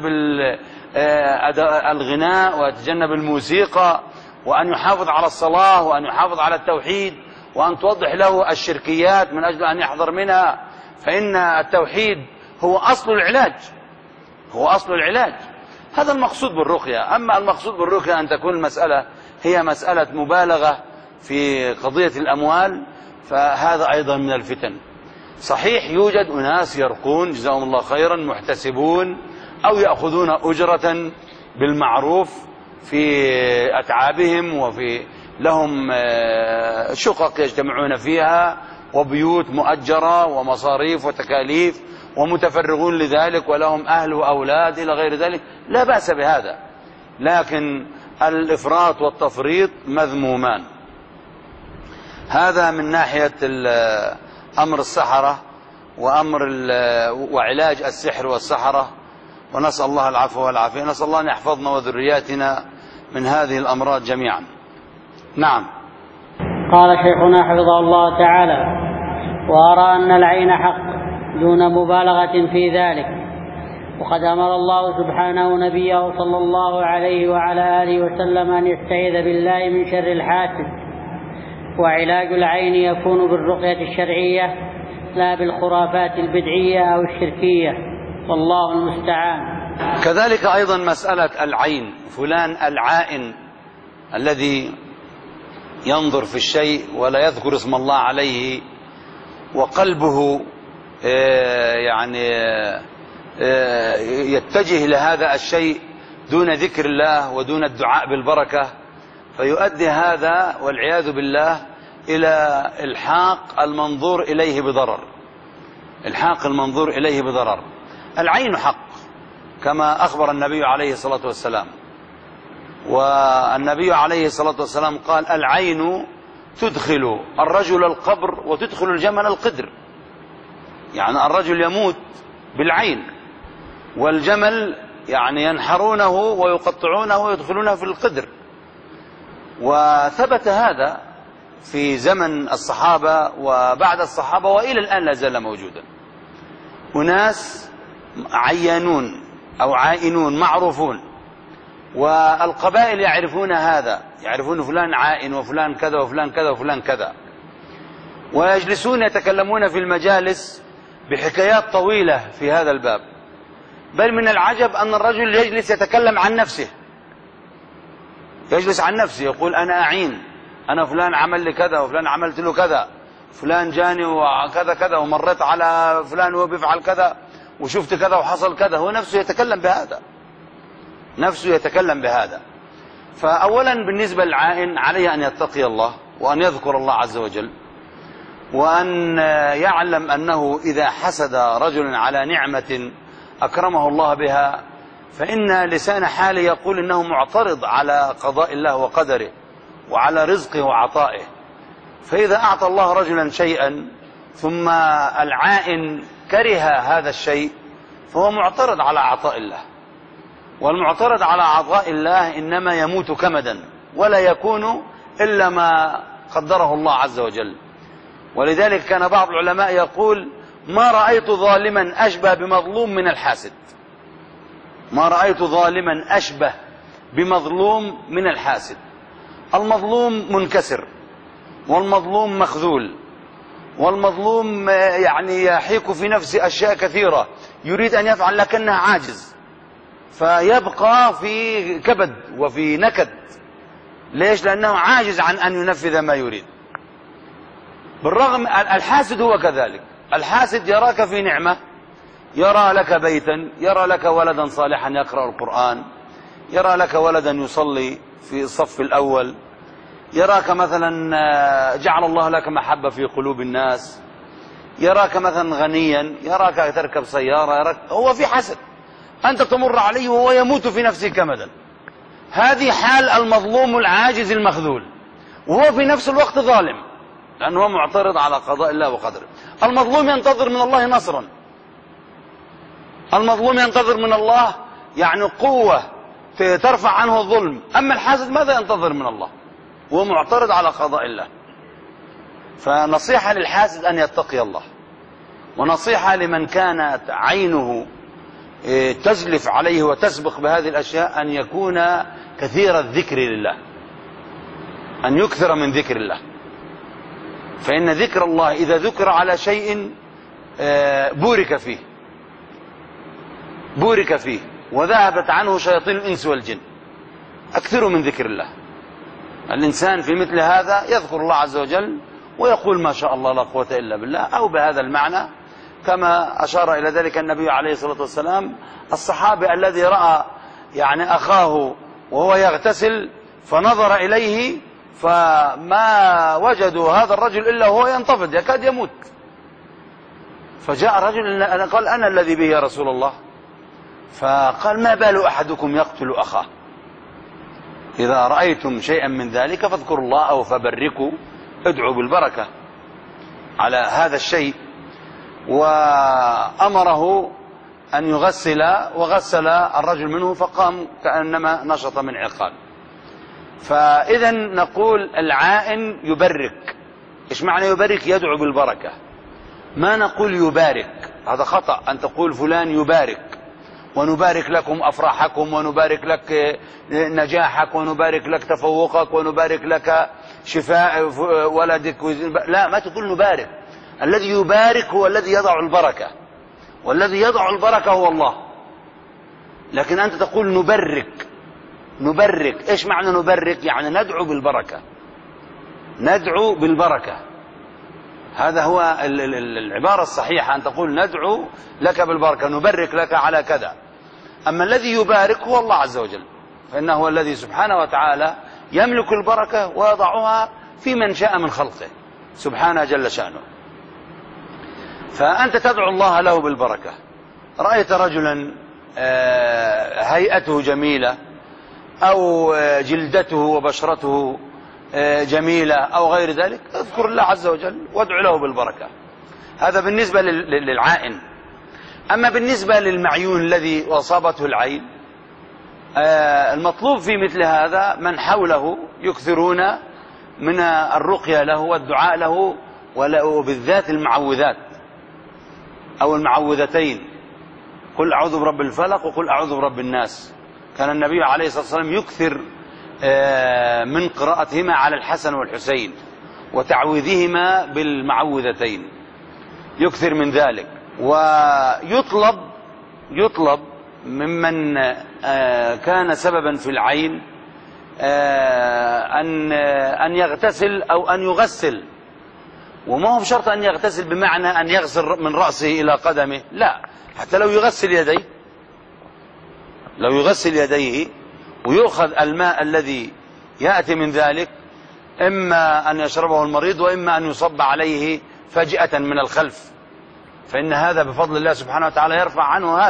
الغناء ويتجنب الموسيقى، وأن يحافظ على الصلاة وأن يحافظ على التوحيد، وأن توضح له الشركيات من أجل أن يحذر منها، فإن التوحيد هو أصل العلاج، هو أصل العلاج. هذا المقصود بالرقية. أما المقصود بالرقية أن تكون المسألة هي مسألة مبالغة في قضية الأموال، فهذا أيضا من الفتن. صحيح يوجد أناس يرقون جزاهم الله خيرا محتسبون أو يأخذون أجرة بالمعروف في أتعابهم، وفي لهم شقق يجتمعون فيها وبيوت مؤجرة ومصاريف وتكاليف ومتفرغون لذلك ولهم أهل وأولاد إلى غير ذلك، لا بأس بهذا، لكن الإفراط والتفريط مذمومان. هذا من ناحية أمر السحرة وعلاج السحر والسحرة، ونسأل الله العفو والعافية. نسأل الله أن يحفظنا وذرياتنا من هذه الأمراض جميعا. نعم. قال شيخنا حفظه الله تعالى: وأرى أن العين حق دون مبالغة في ذلك، وقد أمر الله سبحانه نبيه صلى الله عليه وعلى آله وسلم أن يستعيذ بالله من شر الحاسد، وعلاج العين يكون بالرقية الشرعية لا بالخرافات البدعية أو الشركية، والله المستعان. كذلك أيضا مسألة العين، فلان العائن الذي ينظر في الشيء ولا يذكر اسم الله عليه، وقلبه يعني يتجه لهذا الشيء دون ذكر الله ودون الدعاء بالبركة، فيؤدي هذا والعياذ بالله إلى إلحاق المنظور إليه بضرر، إلحاق المنظور إليه بضرر. العين حق كما أخبر النبي عليه الصلاة والسلام، والنبي عليه الصلاة والسلام قال: العين تدخل الرجل القبر وتدخل الجمل القدر، يعني الرجل يموت بالعين، والجمل يعني ينحرونه ويقطعونه ويدخلونه في القدر. وثبت هذا في زمن الصحابة وبعد الصحابة وإلى الآن لا زال موجودا. أناس عيانون أو عائنون معروفون، والقبائل يعرفون هذا، يعرفون فلان عائن وفلان كذا وفلان كذا وفلان كذا، ويجلسون يتكلمون في المجالس بحكايات طويلة في هذا الباب. بل من العجب أن الرجل يجلس يتكلم عن نفسه، يجلس عن نفسه يقول: أنا أعين، أنا فلان عمل لي كذا وفلان عملت له كذا، فلان جاني وكذا كذا، ومرت على فلان وهو بيفعل كذا وشفت كذا وحصل كذا. هو نفسه يتكلم بهذا، نفسه يتكلم بهذا. فأولا بالنسبة للعائن عليه أن يتقي الله وأن يذكر الله عز وجل، وأن يعلم أنه إذا حسد رجل على نعمة أكرمه الله بها فإن لسان حاله يقول إنه معترض على قضاء الله وقدره وعلى رزقه وعطائه، فإذا أعطى الله رجلا شيئا ثم العائن كره هذا الشيء فهو معترض على عطاء الله، والمعترض على عطاء الله إنما يموت كمدا ولا يكون إلا ما قدره الله عز وجل. ولذلك كان بعض العلماء يقول: ما رأيت ظالما أشبه بمظلوم من الحاسد. ما رأيت ظالما أشبه بمظلوم من الحاسد. المظلوم منكسر، والمظلوم مخذول، والمظلوم يعني يحيك في نفسه أشياء كثيرة يريد أن يفعل لكنه عاجز، فيبقى في كبد وفي نكد. ليش؟ لأنه عاجز عن أن ينفذ ما يريد. بالرغم الحاسد هو كذلك. الحاسد يراك في نعمة، يرى لك بيتا، يرى لك ولدا صالحا يقرأ القرآن، يرى لك ولدا يصلي في الصف الأول، يراك مثلا جعل الله لك محبة في قلوب الناس، يراك مثلا غنيا، يراك تركب سيارة، يراك هو في حسد، أنت تمر عليه وهو يموت في نفسه كمدا. هذه حال المظلوم العاجز المخذول، وهو في نفس الوقت ظالم لأنه هو معترض على قضاء الله وقدره. المظلوم ينتظر من الله نصرا، المظلوم ينتظر من الله يعني قوة ترفع عنه الظلم. أما الحاسد ماذا ينتظر من الله؟ هو معترض على قضاء الله. فنصيحة للحاسد أن يتقي الله، ونصيحة لمن كانت عينه تزلف عليه وتسبق بهذه الأشياء أن يكون كثير الذكر لله، أن يكثر من ذكر الله. فإن ذكر الله إذا ذكر على شيء بورك فيه، بورك فيه وذهبت عنه شياطين الإنس والجن. أكثروا من ذكر الله. الإنسان في مثل هذا يذكر الله عز وجل ويقول ما شاء الله لا قوة إلا بالله، أو بهذا المعنى كما أشار إلى ذلك النبي عليه الصلاة والسلام. الصحابي الذي رأى يعني أخاه وهو يغتسل فنظر إليه فما وجدوا هذا الرجل إلا هو ينتفض يكاد يموت، فجاء رجل قال: أنا الذي به يا رسول الله. فقال: ما بال أحدكم يقتل أخاه؟ إذا رأيتم شيئا من ذلك فاذكروا الله أو فبركوا، ادعوا بالبركة على هذا الشيء. وأمره أن يغسل، وغسل الرجل منه فقام كأنما نشط من عقال. فإذا نقول العائن يبرك. إيش معنى يبرك؟ يدعو بالبركة. ما نقول يبارك، هذا خطأ أن تقول فلان يبارك، ونبارك لكم أفراحكم، ونبارك لك نجاحك، ونبارك لك تفوقك، ونبارك لك شفاء ولدك. لا، ما تقول نبارك. الذي يبارك هو الذي يضع البركة، والذي يضع البركة هو الله. لكن أنت تقول نبرك. نبرك إيش معنى نبرك؟ يعني ندعو بالبركة، ندعو بالبركة. هذا هو العبارة الصحيحة، أن تقول ندعو لك بالبركة، نبرك لك على كذا. أما الذي يبارك هو الله عز وجل، فإنه هو الذي سبحانه وتعالى يملك البركة ويضعها في من شاء من خلقه سبحانه جل شأنه. فأنت تدعو الله له بالبركة. رأيت رجلا هيئته جميلة، أو جلدته وبشرته جميلة، أو غير ذلك، اذكر الله عز وجل وادعو له بالبركة. هذا بالنسبة للعائن. أما بالنسبة للمعيون الذي أصابته العين، المطلوب في مثل هذا من حوله يكثرون من الرقية له والدعاء له، وبالذات المعوذات أو المعوذتين، قل أعوذ برب الفلق وقل أعوذ برب الناس. كان النبي عليه الصلاة والسلام يكثر من قراءتهما على الحسن والحسين وتعويذهما بالمعوذتين، يكثر من ذلك. ويطلب ممن كان سببا في العين أن يغتسل أو أن يغسل. وما هو بشرط أن يغتسل بمعنى أن يغسل من رأسه إلى قدمه، لا، حتى لو يغسل يديه، لو يغسل يديه ويؤخذ الماء الذي يأتي من ذلك، إما أن يشربه المريض وإما أن يصب عليه فجأة من الخلف، فإن هذا بفضل الله سبحانه وتعالى يرفع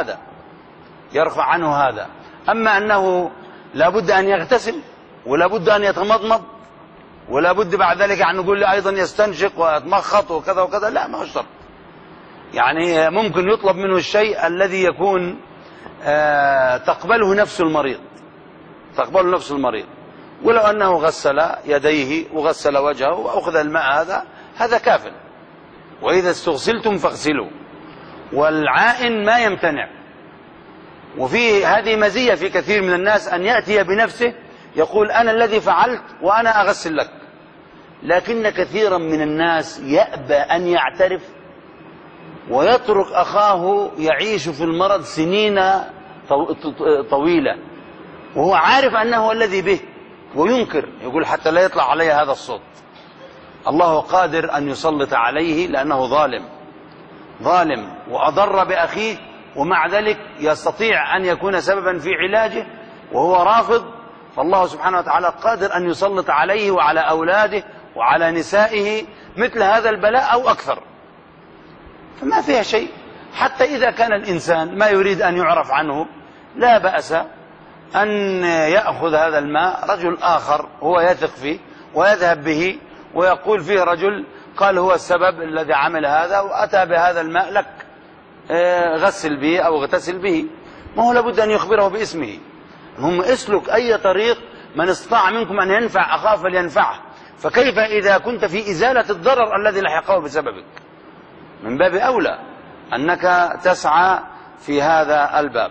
عنه هذا. أما أنه لا بد أن يغتسل ولا بد أن يتمضمض، ولا بد بعد ذلك أن نقول لي أيضا يستنشق ويتمخط وكذا وكذا، لا، ما هو شرط. يعني ممكن يطلب منه الشيء الذي يكون تقبله نفس المريض، ولو أنه غسل يديه وغسل وجهه وأخذ الماء هذا كاف. وإذا استغسلتم فاغسلوا. والعائن ما يمتنع. وفي هذه مزية في كثير من الناس أن يأتي بنفسه يقول أنا الذي فعلت وأنا أغسل لك، لكن كثيرا من الناس يأبى أن يعترف ويترك أخاه يعيش في المرض سنين طويلة وهو عارف أنه الذي به، وينكر، يقول حتى لا يطلع علي هذا الصوت. الله قادر أن يسلط عليه لأنه ظالم وأضر بأخيه، ومع ذلك يستطيع أن يكون سببا في علاجه وهو رافض. فالله سبحانه وتعالى قادر أن يسلط عليه وعلى أولاده وعلى نسائه مثل هذا البلاء أو أكثر، فما فيها شيء. حتى إذا كان الإنسان ما يريد أن يعرف عنه لا بأس أن يأخذ هذا الماء رجل آخر هو يثق فيه ويذهب به ويقول فيه رجل قال هو السبب الذي عمل هذا وأتى بهذا الماء لك، غسل به أو اغتسل به. ما هو لابد أن يخبره باسمه. هم اسلك أي طريق، من استطاع منكم أن ينفع أخاه فلينفعه، فكيف إذا كنت في إزالة الضرر الذي لحقه بسببك؟ من باب أولى أنك تسعى في هذا الباب.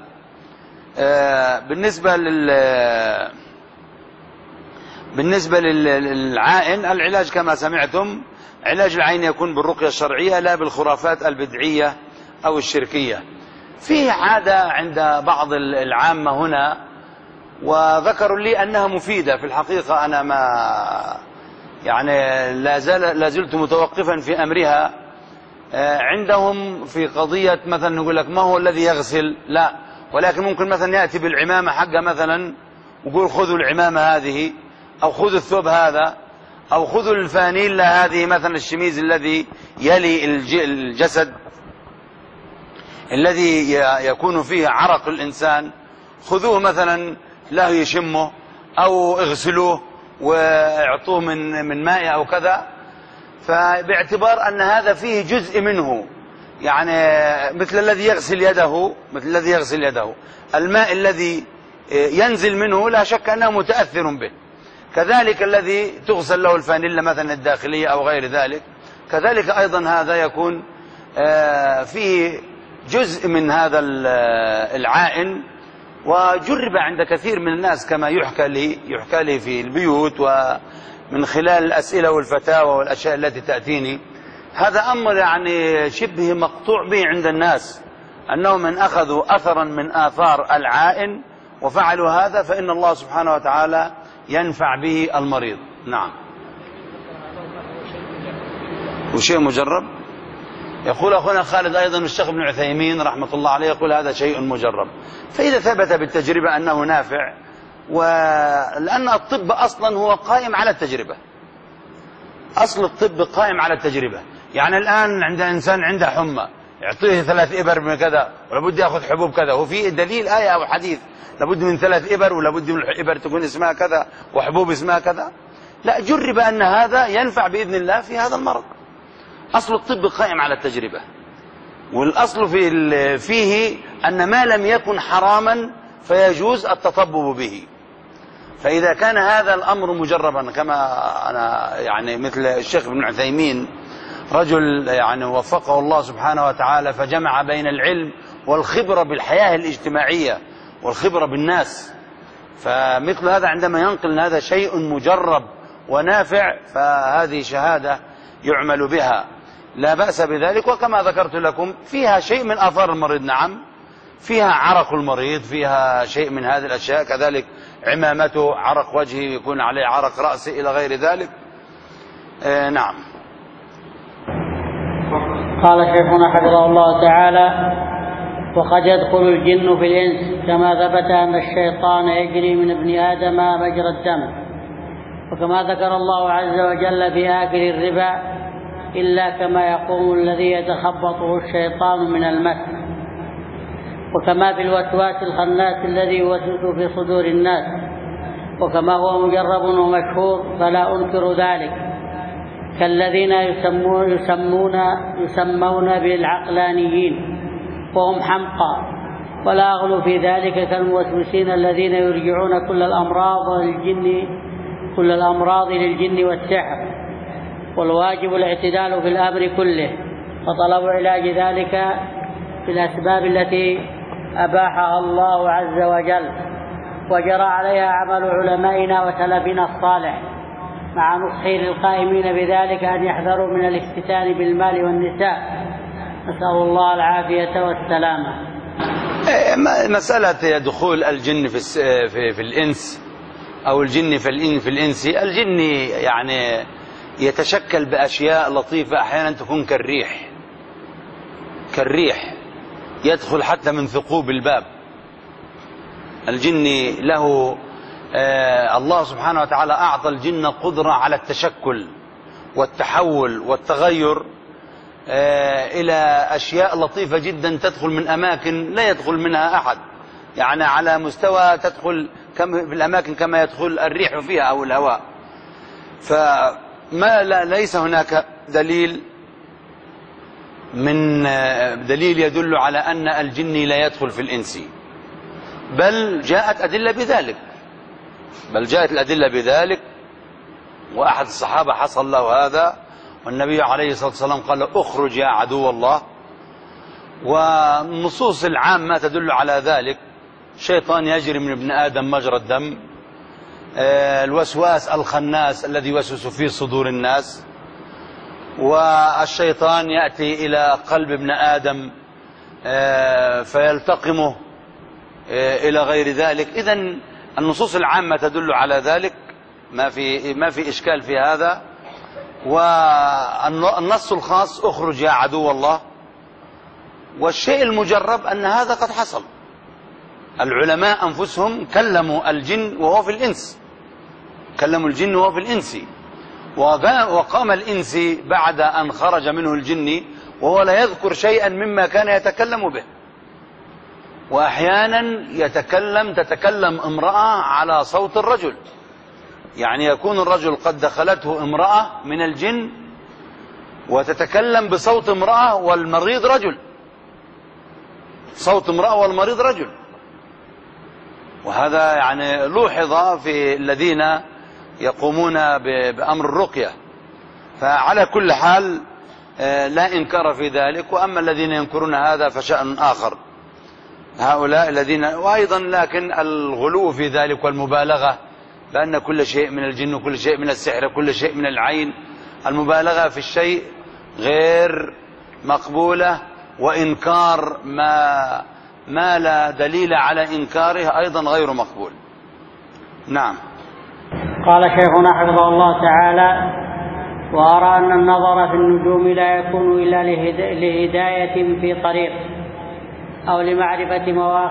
بالنسبة للعائن، العلاج كما سمعتم، علاج العين يكون بالرقية الشرعية لا بالخرافات البدعية أو الشركية. فيه عادة عند بعض العامة هنا وذكروا لي أنها مفيدة، في الحقيقة أنا ما يعني لا زلت متوقفا في أمرها. عندهم في قضية مثلا نقول لك ما هو الذي يغسل، لا، ولكن ممكن مثلا يأتي بالعمامة حقه مثلا ويقول خذوا العمامة هذه أو خذوا الثوب هذا أو خذوا الفانيلا هذه مثلا، الشميز الذي يلي الجسد الذي يكون فيه عرق الإنسان، خذوه مثلا لا يشمه أو اغسلوه واعطوه من ماء أو كذا. فباعتبار أن هذا فيه جزء منه، يعني مثل الذي يغسل يده، الماء الذي ينزل منه لا شك أنه متأثر به. كذلك الذي تغسل له الفانيلا مثلا الداخلية أو غير ذلك، كذلك أيضا هذا يكون فيه جزء من هذا العائن. وجرب عند كثير من الناس كما يحكى لي في البيوت ومن خلال الأسئلة والفتاوى والأشياء التي تأتيني، هذا أمر يعني شبه مقطوع به عند الناس، أنهم من أخذوا أثرا من آثار العائن وفعلوا هذا فإن الله سبحانه وتعالى ينفع به المريض. نعم. وشيء مجرب. يقول أخونا خالد أيضا الشيخ ابن عثيمين رحمة الله عليه يقول هذا شيء مجرب. فإذا ثبت بالتجربة أنه نافع، ولأن الطب أصلا هو قائم على التجربة، أصل الطب قائم على التجربة. يعني الآن عند إنسان عنده حمى يعطيه 3 إبر من كذا ولابد يأخذ حبوب كذا، وفي دليل آية أو حديث لابد من 3 إبر ولابد من الإبر تكون اسمها كذا وحبوب اسمها كذا؟ لا، جرب أن هذا ينفع بإذن الله في هذا المرض. أصل الطب قائم على التجربة، والأصل فيه أن ما لم يكن حراما فيجوز التطبب به. فإذا كان هذا الأمر مجربا كما أنا يعني مثل الشيخ ابن عثيمين، رجل يعني وفقه الله سبحانه وتعالى فجمع بين العلم والخبرة بالحياة الاجتماعية والخبرة بالناس، فمثل هذا عندما ينقل هذا شيء مجرب ونافع فهذه شهادة يعمل بها، لا بأس بذلك. وكما ذكرت لكم فيها شيء من آثار المريض، نعم، فيها عرق المريض، فيها شيء من هذه الأشياء، كذلك عمامته، عرق وجهه، يكون عليه عرق رأسه إلى غير ذلك. نعم. قال شيخنا حفظه الله تعالى: وقد يدخل الجن في الإنس، كما ثبت أن الشيطان يجري من ابن آدم مجرى الدم، وكما ذكر الله عز وجل في آكل الربا: إلا كما يقوم الذي يتخبطه الشيطان من المس، وكما في الوسواس الخناس الذي يوسوس في صدور الناس، وكما هو مجرب ومشهور فلا أنكر ذلك، كالذين يسمون بالعقلانيين وهم حمقى، ولا أغلو في ذلك كالموسوسين الذين يرجعون كل الأمراض للجن والسحر، والواجب الاعتدال في الأمر كله، وطلب علاج ذلك في الأسباب التي أباحها الله عز وجل وجرى عليها عمل علمائنا وسلفنا الصالح، مع نصح للقائمين بذلك أن يحذروا من الافتتان بالمال والنساء، نسأل الله العافية والسلامة. مسألة دخول الجن في الإنس أو الجن في الإنس، الجن يعني يتشكل بأشياء لطيفة أحيانا تكون كالريح يدخل حتى من ثقوب الباب. الجن له الله سبحانه وتعالى أعطى الجن قدرة على التشكل والتحول والتغير إلى أشياء لطيفة جدا تدخل من أماكن لا يدخل منها أحد، يعني على مستوى تدخل في الأماكن كما يدخل الريح فيها أو الهواء. ليس هناك دليل يدل على أن الجن لا يدخل في الإنس، بل جاءت الأدلة بذلك. وأحد الصحابة حصل له هذا، والنبي عليه الصلاة والسلام قال له اخرج يا عدو الله. والنصوص العامة تدل على ذلك. شيطان يجري من ابن آدم مجرى الدم، الوسواس الخناس الذي يوسوس في صدور الناس، والشيطان يأتي إلى قلب ابن آدم فيلتقمه إلى غير ذلك. إذن النصوص العامة تدل على ذلك، ما في إشكال في هذا. والنص الخاص اخرج يا عدو الله، والشيء المجرب أن هذا قد حصل. العلماء أنفسهم كلموا الجن وهو في الإنس، وقام الإنسي بعد أن خرج منه الجن وهو لا يذكر شيئا مما كان يتكلم به. وأحيانا تتكلم امرأة على صوت الرجل، يعني يكون الرجل قد دخلته امرأة من الجن وتتكلم بصوت امرأة والمريض رجل، صوت امرأة والمريض رجل. وهذا يعني لوحظ في الذين يقومون بأمر الرقية. فعلى كل حال لا إنكار في ذلك. وأما الذين ينكرون هذا فشأن آخر، هؤلاء الذين وأيضا لكن الغلو في ذلك والمبالغة بأن كل شيء من الجن وكل شيء من السحر وكل شيء من العين، المبالغة في الشيء غير مقبولة، وإنكار ما لا دليل على إنكاره أيضا غير مقبول. نعم. قال شيخنا حفظه الله تعالى: وأرى أن النظر في النجوم لا يكون إلا لهداية في طريق، أو لمعرفة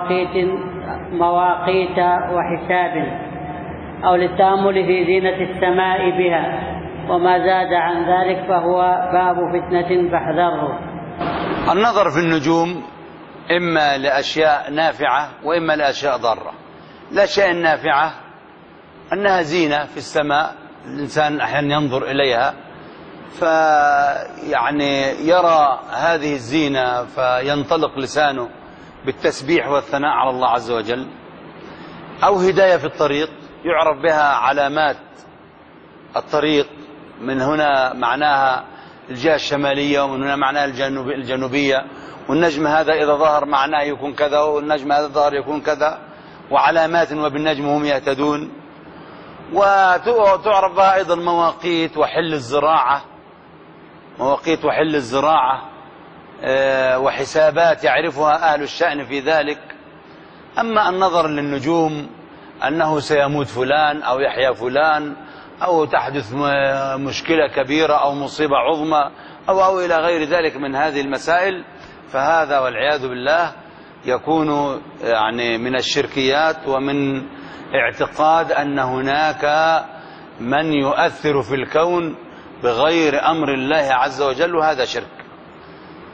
مواقيت وحساب، أو للتأمل في زينة السماء بها، وما زاد عن ذلك فهو باب فتنة فاحذره. النظر في النجوم إما لأشياء نافعة وإما لأشياء ضارة. الأشياء النافعة أنها زينة في السماء، الإنسان أحيانا ينظر إليها فيعني يرى هذه الزينة فينطلق لسانه بالتسبيح والثناء على الله عز وجل. أو هداية في الطريق يعرف بها علامات الطريق، من هنا معناها الجهة الشمالية ومن هنا معناها الجنوبية، والنجم هذا إذا ظهر معناه يكون كذا، والنجم هذا ظهر يكون كذا، وعلامات وبالنجم هم يهتدون. وتعرف بها أيضا مواقيت وحل الزراعة، وحسابات يعرفها أهل الشأن في ذلك. أما النظر للنجوم أنه سيموت فلان أو يحيا فلان أو تحدث مشكلة كبيرة أو مصيبة عظمى أو إلى غير ذلك من هذه المسائل، فهذا والعياذ بالله يكون يعني من الشركيات، ومن اعتقاد أن هناك من يؤثر في الكون بغير أمر الله عز وجل، وهذا شرك.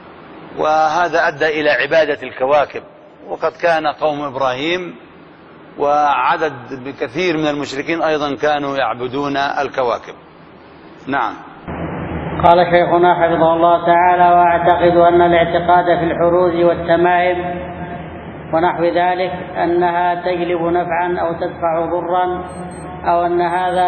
وهذا أدى إلى عبادة الكواكب. وقد كان قوم إبراهيم وعدد كثير من المشركين أيضا كانوا يعبدون الكواكب. نعم. قال شيخنا حفظه الله تعالى: وأعتقد أن الاعتقاد في الحروز والتمائم ونحو ذلك أنها تجلب نفعا أو تدفع ضرا، أو أن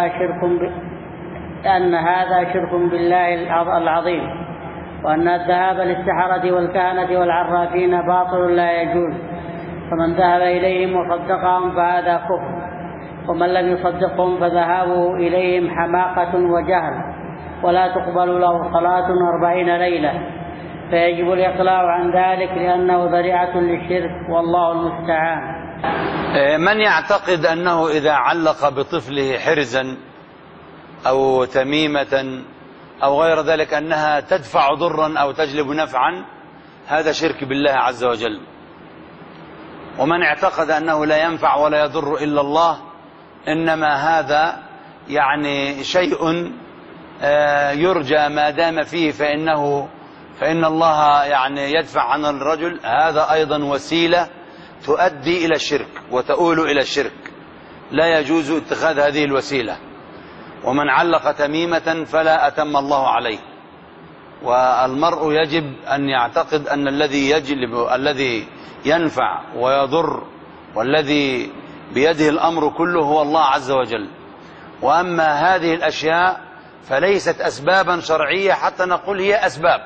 هذا شرك بالله العظيم، وأن الذهاب للسحرة والكهنة والعرافين باطل لا يجوز، فمن ذهب إليهم وصدقهم فهذا كفر، ومن لم يصدقهم فذهابه إليهم حماقة وجهل، ولا تقبل له صلاة 40 ليلة، فيجب الإقلاع عن ذلك لأنه ذريعة للشرك، والله المستعان. من يعتقد أنه إذا علق بطفله حرزا أو تميمة أو غير ذلك أنها تدفع ضرا أو تجلب نفعا، هذا شرك بالله عز وجل. ومن اعتقد أنه لا ينفع ولا يضر إلا الله، إنما هذا يعني شيء يرجى ما دام فيه، فإن الله يعني يدفع عن الرجل، هذا أيضا وسيلة تؤدي إلى الشرك وتؤول إلى الشرك، لا يجوز اتخاذ هذه الوسيلة. ومن علق تميمة فلا أتم الله عليه. والمرء يجب أن يعتقد أن الذي ينفع ويضر والذي بيده الأمر كله هو الله عز وجل. وأما هذه الأشياء فليست أسبابا شرعية حتى نقول هي أسباب،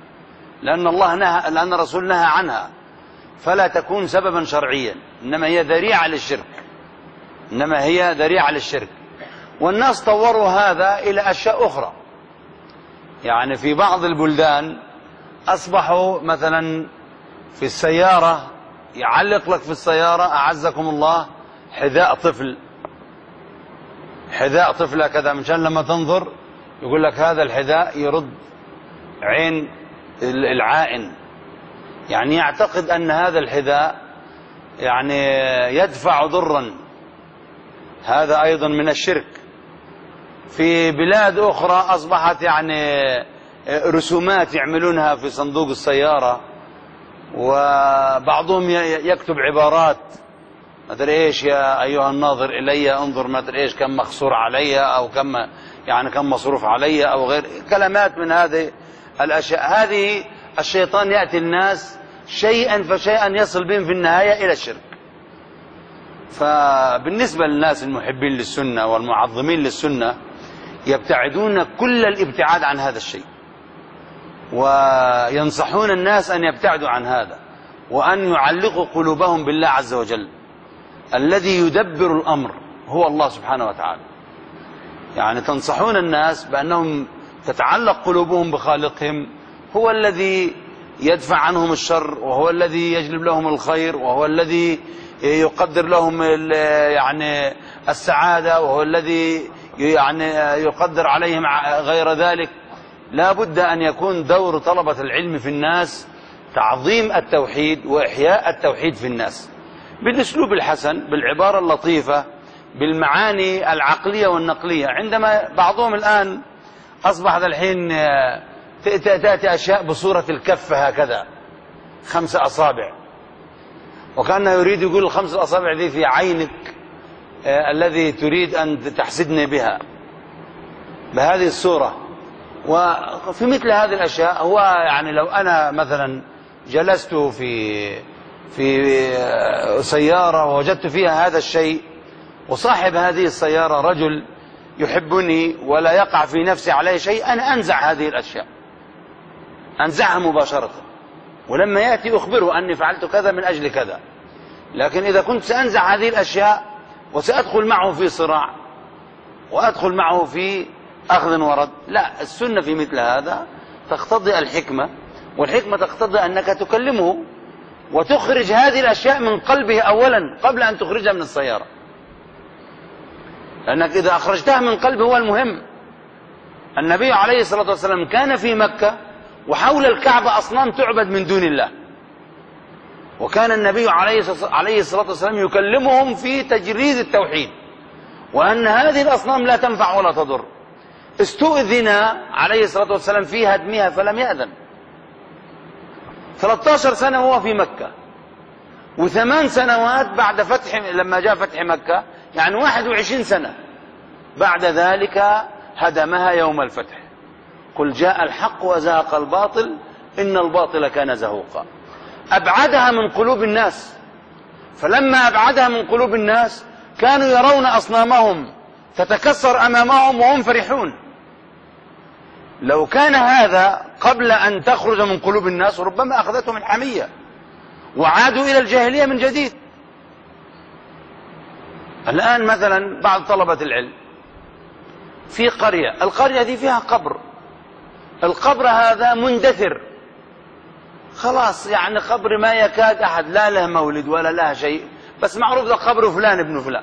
لأن الرسول نهى عنها، فلا تكون سببا شرعيا، إنما هي ذريعة للشرك. والناس طوروا هذا إلى أشياء أخرى. يعني في بعض البلدان أصبحوا مثلا في السيارة يعلق لك في السيارة أعزكم الله حذاء طفل كذا، مشان لما تنظر يقول لك هذا الحذاء يرد عين العائن. يعني يعتقد أن هذا الحذاء يعني يدفع ضرا، هذا أيضا من الشرك. في بلاد أخرى أصبحت يعني رسومات يعملونها في صندوق السيارة، وبعضهم يكتب عبارات مثل إيش: يا أيها الناظر إلي انظر مثل إيش كم مخسور علي، أو كم مصروف علي، أو غير كلمات من هذه الأشياء. هذه الشيطان يأتي الناس شيئا فشيئا يصل بهم في النهاية إلى الشرك. فبالنسبة للناس المحبين للسنة والمعظمين للسنة يبتعدون كل الابتعاد عن هذا الشيء، وينصحون الناس أن يبتعدوا عن هذا، وأن يعلقوا قلوبهم بالله عز وجل. الذي يدبر الأمر هو الله سبحانه وتعالى. يعني تنصحون الناس بأنهم تتعلق قلوبهم بخالقهم، هو الذي يدفع عنهم الشر، وهو الذي يجلب لهم الخير، وهو الذي يقدر لهم يعني السعادة، وهو الذي يعني يقدر عليهم غير ذلك. لا بد أن يكون دور طلبة العلم في الناس تعظيم التوحيد وإحياء التوحيد في الناس بالأسلوب الحسن، بالعبارة اللطيفة، بالمعاني العقلية والنقلية. عندما بعضهم الآن أصبح الحين تأتي أشياء بصورة الكفة هكذا 5 أصابع، وكأنه يريد يقول 5 أصابع دي في عينك الذي تريد أن تحسدني بها بهذه الصورة. وفي مثل هذه الأشياء هو يعني لو أنا مثلا جلست في سيارة ووجدت فيها هذا الشيء، وصاحب هذه السيارة رجل يحبني ولا يقع في نفسي عليه شيء، أنا أنزع هذه الأشياء، أنزعها مباشرة، ولما يأتي أخبره أني فعلت كذا من أجل كذا. لكن إذا كنت سأنزع هذه الأشياء وسأدخل معه في صراع وأدخل معه في أخذ ورد، لا. السنة في مثل هذا تقتضي الحكمة، والحكمة تقتضي أنك تكلمه وتخرج هذه الأشياء من قلبه أولا قبل أن تخرجها من السيارة، لأنك إذا أخرجتها من قلبه هو المهم. النبي عليه الصلاة والسلام كان في مكة وحول الكعبة أصنام تعبد من دون الله، وكان النبي عليه الصلاة والسلام يكلمهم في تجريد التوحيد، وأن هذه الأصنام لا تنفع ولا تضر. استؤذن عليه الصلاة والسلام في هدمها فلم يأذن. 13 سنة هو في مكة، و8 سنوات بعد لما جاء فتح مكة، يعني 21 سنة بعد ذلك هدمها يوم الفتح. قل جاء الحق وزهق الباطل إن الباطل كان زهوقا. أبعدها من قلوب الناس، فلما أبعدها من قلوب الناس كانوا يرون أصنامهم تتكسر أمامهم وهم فرحون. لو كان هذا قبل أن تخرج من قلوب الناس ربما أخذتهم الحمية وعادوا إلى الجاهلية من جديد. الآن مثلا بعض طلبة العلم في قرية، القرية دي فيها قبر، القبر هذا مندثر خلاص، يعني قبر ما يكاد أحد لا له مولد ولا له شيء، بس معروف ده قبر فلان ابن فلان،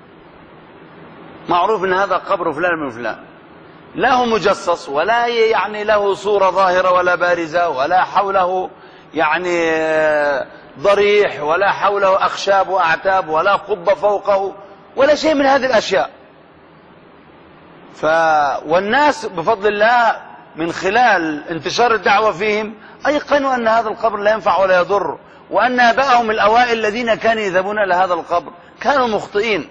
معروف ان هذا قبر فلان ابن فلان، لا هو مجصص ولا يعني له صورة ظاهرة ولا بارزة، ولا حوله يعني ضريح، ولا حوله أخشاب وأعتاب، ولا قبة فوقه، ولا شيء من هذه الأشياء. والناس بفضل الله من خلال انتشار الدعوة فيهم أيقنوا أن هذا القبر لا ينفع ولا يضر، وأن آباءهم الأوائل الذين كانوا يذهبون إلى هذا القبر كانوا مخطئين.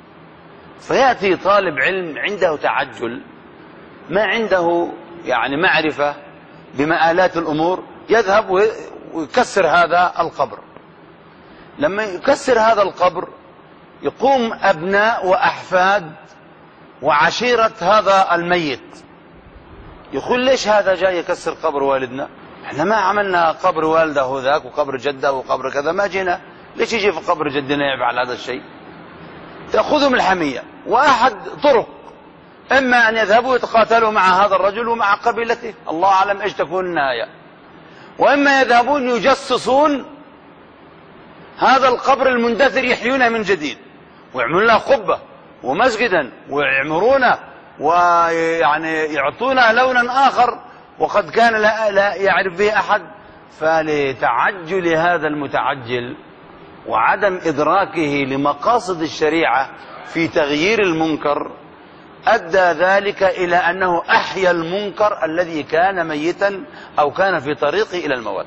فيأتي طالب علم عنده تعجل، ما عنده يعني معرفة بمآلات الأمور، يذهب ويكسر هذا القبر. لما يكسر هذا القبر يقوم أبناء وأحفاد وعشيرة هذا الميت يقول ليش هذا جاي يكسر قبر والدنا؟ احنا ما عملنا قبر والده ذاك وقبر جده وقبر كذا، ما جينا، ليش يجي في قبر جدنا يفعل هذا الشيء؟ تأخذهم الحمية. وأحد طرق، إما أن يذهبوا يتقاتلوا مع هذا الرجل ومع قبيلته، الله أعلم إيش تكون النهاية، وإما يذهبون يجسسون هذا القبر المندثر يحيونه من جديد ويعملون له قبة ومسجدا ويعمرونه ويعني يعطونه لونا آخر وقد كان لا يعرف به أحد. فلتعجل هذا المتعجل وعدم إدراكه لمقاصد الشريعة في تغيير المنكر أدى ذلك إلى أنه أحيا المنكر الذي كان ميتا أو كان في طريقه إلى الموت.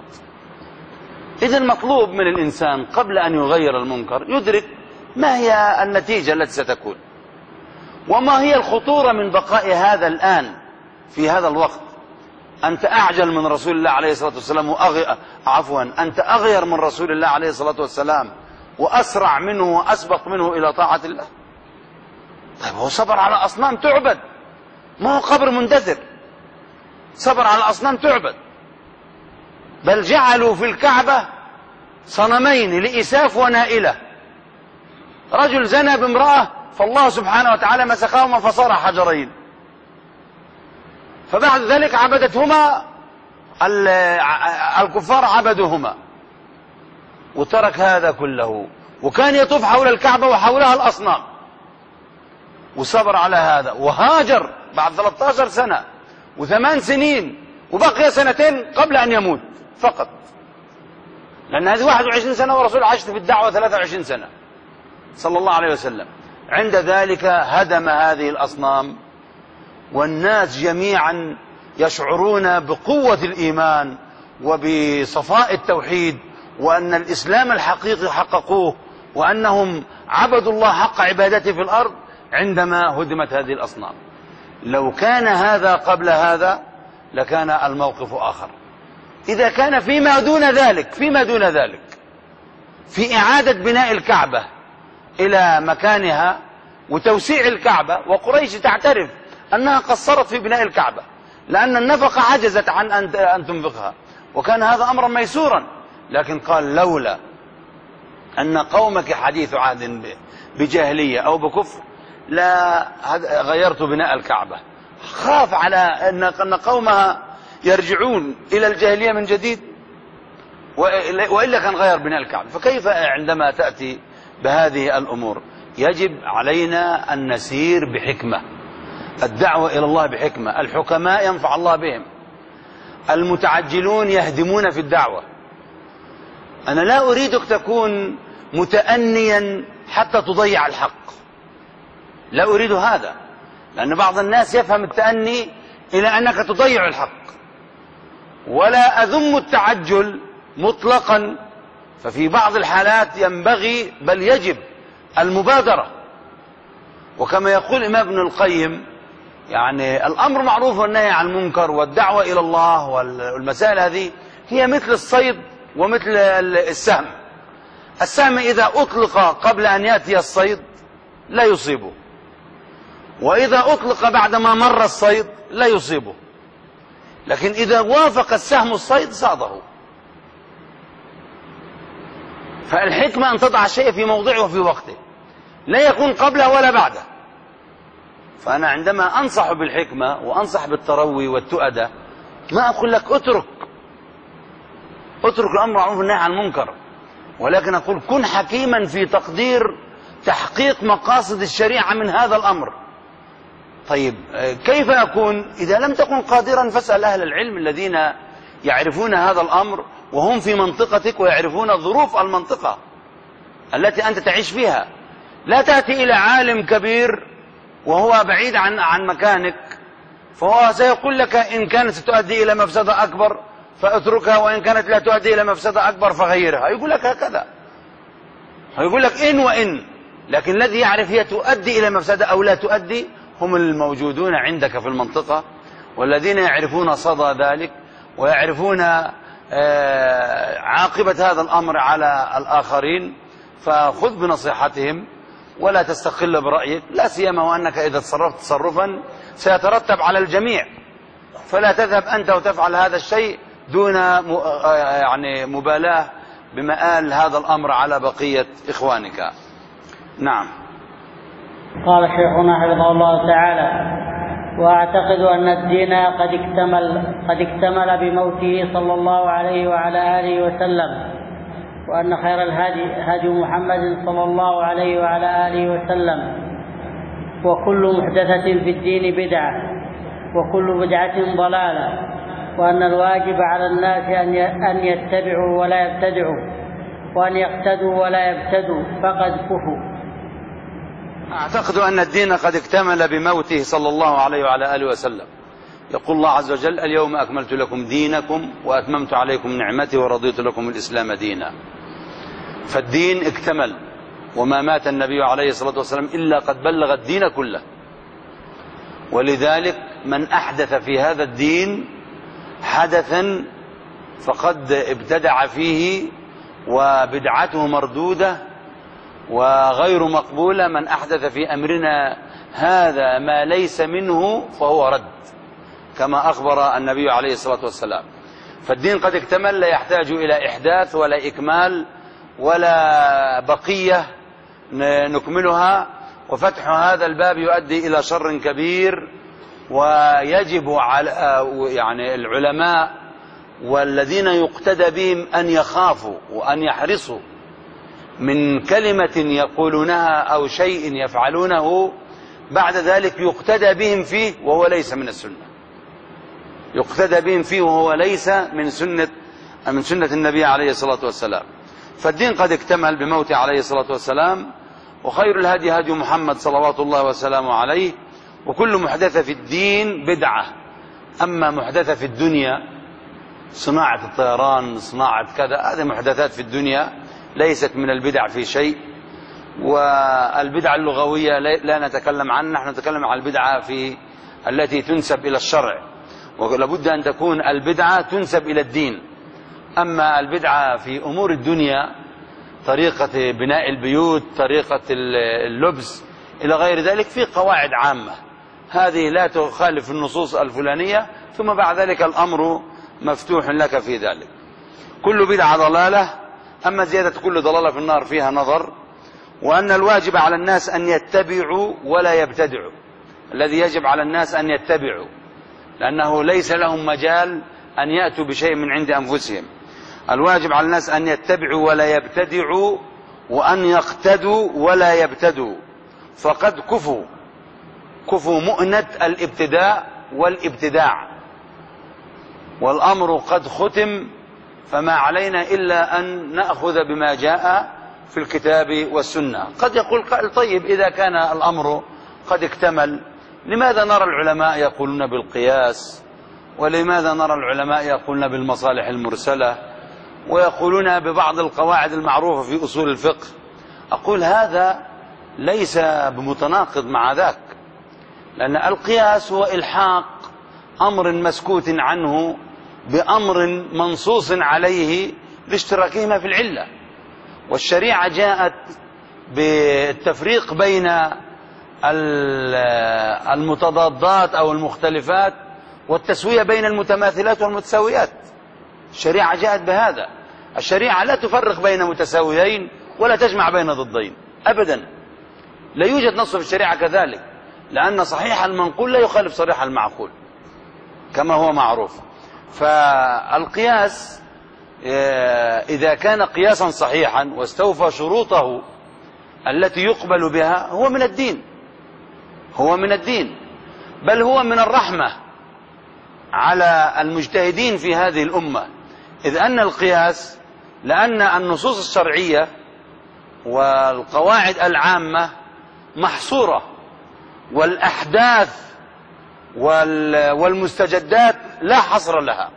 إذن مطلوب من الإنسان قبل أن يغير المنكر يدرك ما هي النتيجة التي ستكون، وما هي الخطورة من بقاء هذا الآن في هذا الوقت. أنت أعجل من رسول الله عليه الصلاة والسلام أنت أغير من رسول الله عليه الصلاة والسلام وأسرع منه وأسبق منه إلى طاعة الله. طيب هو صبر على أصنام تعبد، ما هو قبر مندثر، صبر على أصنام تعبد. بل جعلوا في الكعبة صنمين لإساف ونائلة، رجل زنى بامرأة فالله سبحانه وتعالى مسخهما فصار حجرين، فبعد ذلك عبدتهما الكفار، عبدوهما وترك هذا كله، وكان يطوف حول الكعبة وحولها الأصنام وصبر على هذا، وهاجر بعد 13 سنة و8 سنين، وبقي 2 قبل أن يموت فقط، لأن هذه 21 سنة ورسول عاشت في الدعوة 23 سنة صلى الله عليه وسلم. عند ذلك هدم هذه الأصنام، والناس جميعا يشعرون بقوة الإيمان وبصفاء التوحيد، وأن الإسلام الحقيقي حققوه، وأنهم عبدوا الله حق عبادته في الأرض عندما هدمت هذه الأصنام. لو كان هذا قبل هذا لكان الموقف آخر. إذا كان فيما دون ذلك في إعادة بناء الكعبة إلى مكانها وتوسيع الكعبة، وقريش تعترف أنها قصرت في بناء الكعبة لأن النفقة عجزت عن أن تنفقها، وكان هذا أمرا ميسورا، لكن قال لولا أن قومك حديث عهد بجاهلية أو بكفر لا غيرت بناء الكعبة. خاف على أن قومها يرجعون إلى الجاهلية من جديد، وإلا كان غير بناء الكعبة. فكيف عندما تأتي بهذه الأمور؟ يجب علينا أن نسير بحكمة، الدعوة إلى الله بحكمة. الحكماء ينفع الله بهم، المتعجلون يهدمون في الدعوة. أنا لا أريدك تكون متأنيا حتى تضيع الحق، لا أريد هذا، لأن بعض الناس يفهم التأني إلى أنك تضيع الحق. ولا أذم التعجل مطلقا ففي بعض الحالات ينبغي بل يجب المبادرة. وكما يقول الإمام ابن القيم يعني الأمر معروف والنهي عن المنكر والدعوة إلى الله والمسائل هذه هي مثل الصيد ومثل السهم. السهم إذا أطلق قبل أن يأتي الصيد لا يصيبه، وإذا أطلق بعدما مر الصيد لا يصيبه، لكن إذا وافق السهم الصيد صاده. فالحكمة أن تضع الشيء في موضعه وفي وقته، لا يكون قبله ولا بعده. فأنا عندما أنصح بالحكمة وأنصح بالتروي والتؤدة ما أقول لك اترك الأمر معروف والنهي عن المنكر، ولكن أقول كن حكيما في تقدير تحقيق مقاصد الشريعة من هذا الأمر. طيب كيف أكون؟ إذا لم تكن قادرا فاسأل أهل العلم الذين يعرفون هذا الأمر وهم في منطقتك ويعرفون ظروف المنطقة التي أنت تعيش فيها. لا تأتي إلى عالم كبير وهو بعيد عن مكانك، فهو سيقول لك إن كانت ستؤدي إلى مفسدة أكبر فاتركها، وإن كانت لا تؤدي إلى مفسدة أكبر فغيرها. يقول لك هكذا، يقول لك إن وإن، لكن الذي يعرف هي تؤدي إلى مفسدة أو لا تؤدي هم الموجودون عندك في المنطقة، والذين يعرفون صدى ذلك ويعرفون عاقبة هذا الأمر على الآخرين. فخذ بنصيحتهم ولا تستقل برأيك، لا سيما وأنك إذا تصرفت تصرفا سيترتب على الجميع، فلا تذهب أنت وتفعل هذا الشيء دون يعني مبالاة بمآل هذا الأمر على بقية إخوانك. نعم. قال شيخنا حفظه الله تعالى: وأعتقد أن الدين قد اكتمل بموته صلى الله عليه وعلى آله وسلم، وأن خير الهدي هدي محمد صلى الله عليه وعلى آله وسلم، وكل محدثة في الدين بدعة، وكل بدعة ضلالة، وأن الواجب على الناس أن يتبعوا ولا يبتدعوا، وأن يقتدوا ولا يبتدوا، فقد كفوا. أعتقد أن الدين قد اكتمل بموته صلى الله عليه وعلى آله وسلم. يقول الله عز وجل: اليوم أكملت لكم دينكم وأتممت عليكم نعمتي ورضيت لكم الإسلام دينا. فالدين اكتمل، وما مات النبي عليه الصلاة والسلام إلا قد بلغ الدين كله. ولذلك من أحدث في هذا الدين حدثا فقد ابتدع فيه، وبدعته مردودة وغير مقبولة. من أحدث في أمرنا هذا ما ليس منه فهو رد، كما أخبر النبي عليه الصلاة والسلام. فالدين قد اكتمل، لا يحتاج إلى إحداث ولا إكمال ولا بقية نكملها. وفتح هذا الباب يؤدي إلى شر كبير، ويجب على يعني العلماء والذين يقتدى بهم أن يخافوا وأن يحرصوا من كلمة يقولونها أو شيء يفعلونه بعد ذلك يقتدى بهم فيه وهو ليس من السنة، يقتدى بهم فيه وهو ليس من سنة النبي عليه الصلاة والسلام. فالدين قد اكتمل بموته عليه الصلاة والسلام، وخير الهدي هدي محمد صلوات الله وسلامه عليه، وكل محدثة في الدين بدعة. أما محدثة في الدنيا صناعة الطيران، صناعة كذا، هذه محدثات في الدنيا ليست من البدع في شيء. والبدع اللغوية لا نتكلم عنها، نحن نتكلم عن البدعة في التي تنسب إلى الشرع، ولابد أن تكون البدعة تنسب إلى الدين. أما البدعة في أمور الدنيا، طريقة بناء البيوت، طريقة اللبس إلى غير ذلك، في قواعد عامة هذه لا تخالف النصوص الفلانية، ثم بعد ذلك الأمر مفتوح لك في ذلك. كل بدعة ضلالة، أما زيادة كل ضلالة في النار فيها نظر. وأن الواجب على الناس أن يتبعوا ولا يبتدعوا. الذي يجب على الناس أن يتبعوا، لأنه ليس لهم مجال أن يأتوا بشيء من عند أنفسهم. الواجب على الناس أن يتبعوا ولا يبتدعوا، وأن يقتدوا ولا يبتدوا، فقد كفوا مؤنة الابتداء والابتداع، والأمر قد ختم، فما علينا إلا أن نأخذ بما جاء في الكتاب والسنة. قد يقول قائل: طيب إذا كان الأمر قد اكتمل، لماذا نرى العلماء يقولون بالقياس؟ ولماذا نرى العلماء يقولون بالمصالح المرسلة؟ ويقولون ببعض القواعد المعروفة في أصول الفقه. أقول هذا ليس بمتناقض مع ذاك، لأن القياس هو إلحاق أمر مسكوت عنه بأمر منصوص عليه لاشتراكهما في العلة، والشريعة جاءت بالتفريق بين المتضادات أو المختلفات والتسوية بين المتماثلات والمتساويات. الشريعة جاءت بهذا. الشريعة لا تفرق بين متساويين ولا تجمع بين ضدين أبدا، لا يوجد نص في الشريعة كذلك، لأن صحيح المنقول لا يخالف صريح المعقول كما هو معروف. فالقياس إذا كان قياسا صحيحا واستوفى شروطه التي يقبل بها هو من الدين، هو من الدين، بل هو من الرحمة على المجتهدين في هذه الأمة، إذ أن القياس، لأن النصوص الشرعية والقواعد العامة محصورة، والأحداث والمستجدات لا حصر لها،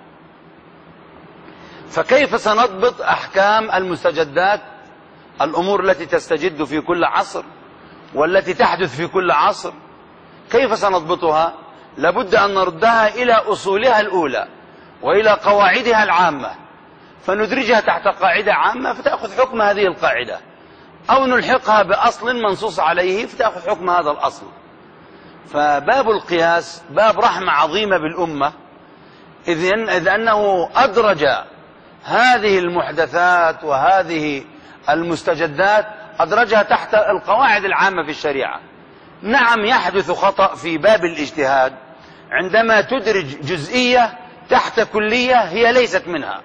فكيف سنضبط أحكام المستجدات، الأمور التي تستجد في كل عصر والتي تحدث في كل عصر؟ كيف سنضبطها؟ لابد أن نردها إلى أصولها الأولى وإلى قواعدها العامة، فندرجها تحت قاعدة عامة فتأخذ حكم هذه القاعدة، أو نلحقها بأصل منصوص عليه فتأخذ حكم هذا الأصل. فباب القياس باب رحمة عظيمة بالأمة، إذ أنه أدرج هذه المحدثات وهذه المستجدات أدرجها تحت القواعد العامة في الشريعة. نعم يحدث خطأ في باب الاجتهاد عندما تدرج جزئية تحت كلية هي ليست منها،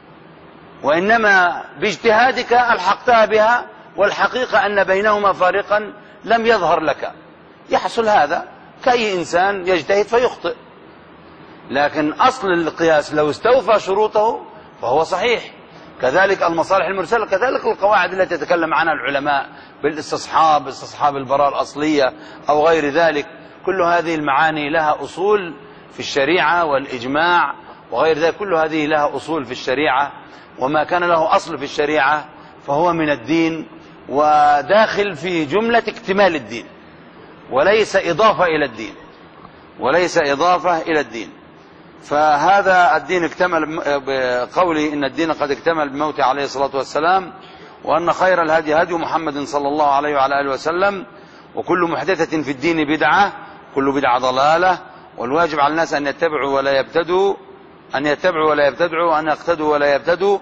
وإنما باجتهادك ألحقتها بها، والحقيقة أن بينهما فارقا لم يظهر لك. يحصل هذا كأي إنسان يجتهد فيخطئ، لكن أصل القياس لو استوفى شروطه فهو صحيح. كذلك المصالح المرسلة، كذلك القواعد التي يتكلم عنها العلماء بالاستصحاب، استصحاب البراءة الأصلية أو غير ذلك، كل هذه المعاني لها أصول في الشريعة، والإجماع وغير ذلك كل هذه لها أصول في الشريعة، وما كان له أصل في الشريعة فهو من الدين وداخل في جملة اكتمال الدين، وليس إضافة إلى الدين، وليس إضافة إلى الدين. فهذا الدين اكتمل بقوله إن الدين قد اكتمل بموته عليه الصلاة والسلام، وأن خير الهدي هدي محمد صلى الله عليه وعلى آله وسلم، وكل محدثة في الدين بدعة، كل بدعة ضلالة، والواجب على الناس أن يتبعوا ولا يبتدوا، أن يتبعوا ولا يبتدعوا، أن يقتدوا ولا يبتدوا،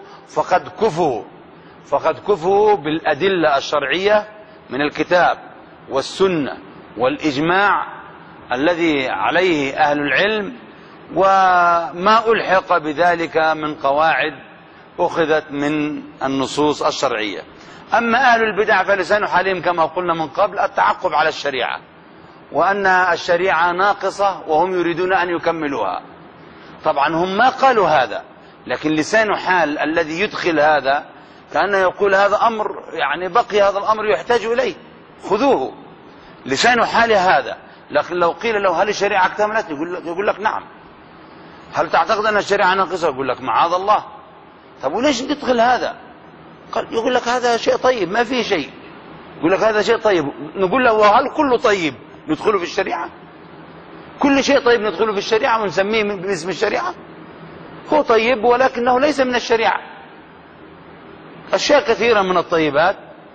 فقد كفوا بالأدلة الشرعية من الكتاب والسنة والإجماع الذي عليه أهل العلم، وما ألحق بذلك من قواعد أخذت من النصوص الشرعية. أما أهل البدع فلسان حالهم كما قلنا من قبل التعقب على الشريعة، وأن الشريعة ناقصة وهم يريدون أن يكملوها. طبعا هم ما قالوا هذا، لكن لسان حال الذي يدخل هذا كأنه يقول هذا أمر يعني بقي هذا الأمر يحتاج إليه، خذوه. لسان حال هذا. لكن لو قيل له هل الشريعة اكتملت؟ يقول لك نعم. هل تعتقد أن الشريعة ناقصة؟ يقول لك معاذ الله. طب وليش تدخل هذا؟ يقول لك هذا شيء طيب ما فيه شيء. يقول لك هذا شيء طيب. نقول له وهل كله طيب ندخله في الشريعة؟ كل شيء طيب ندخله في الشريعة ونسميه باسم الشريعة؟ هو طيب ولكنه ليس من الشريعة. أشياء كثيرة من الطيبات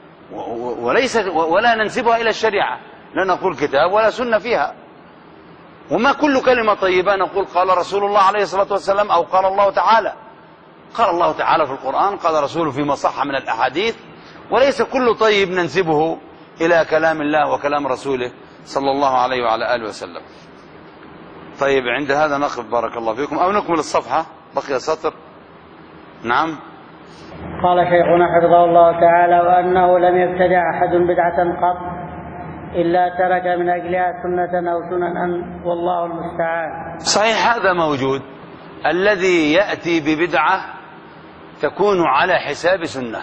ولا ننسبها إلى الشريعة، لا نقول كتاب ولا سنة فيها. وما كل كلمة طيبة نقول قال رسول الله عليه الصلاة والسلام أو قال الله تعالى. قال الله تعالى في القرآن، قال رسوله فيما صح من الأحاديث، وليس كل طيب ننسبه إلى كلام الله وكلام رسوله صلى الله عليه وعلى آله وسلم. طيب عند هذا نقف بارك الله فيكم، أو نكمل الصفحة، بقي سطر. نعم. قال شيخنا حفظه الله تعالى: وأنه لم يبتدع أحد بدعة قط إلا ترك من أجلها سنة أو سننا، والله المستعان. صحيح هذا موجود، الذي يأتي ببدعة تكون على حساب سنة،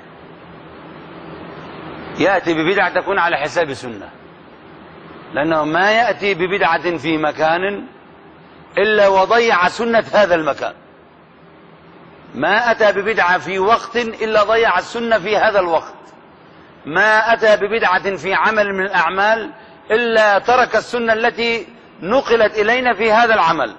يأتي ببدعة تكون على حساب سنة، لأنه ما يأتي ببدعة في مكان إلا وضيع سنة هذا المكان، ما أتى ببدعة في وقت إلا ضيع السنة في هذا الوقت، ما أتى ببدعة في عمل من الأعمال إلا ترك السنة التي نقلت إلينا في هذا العمل.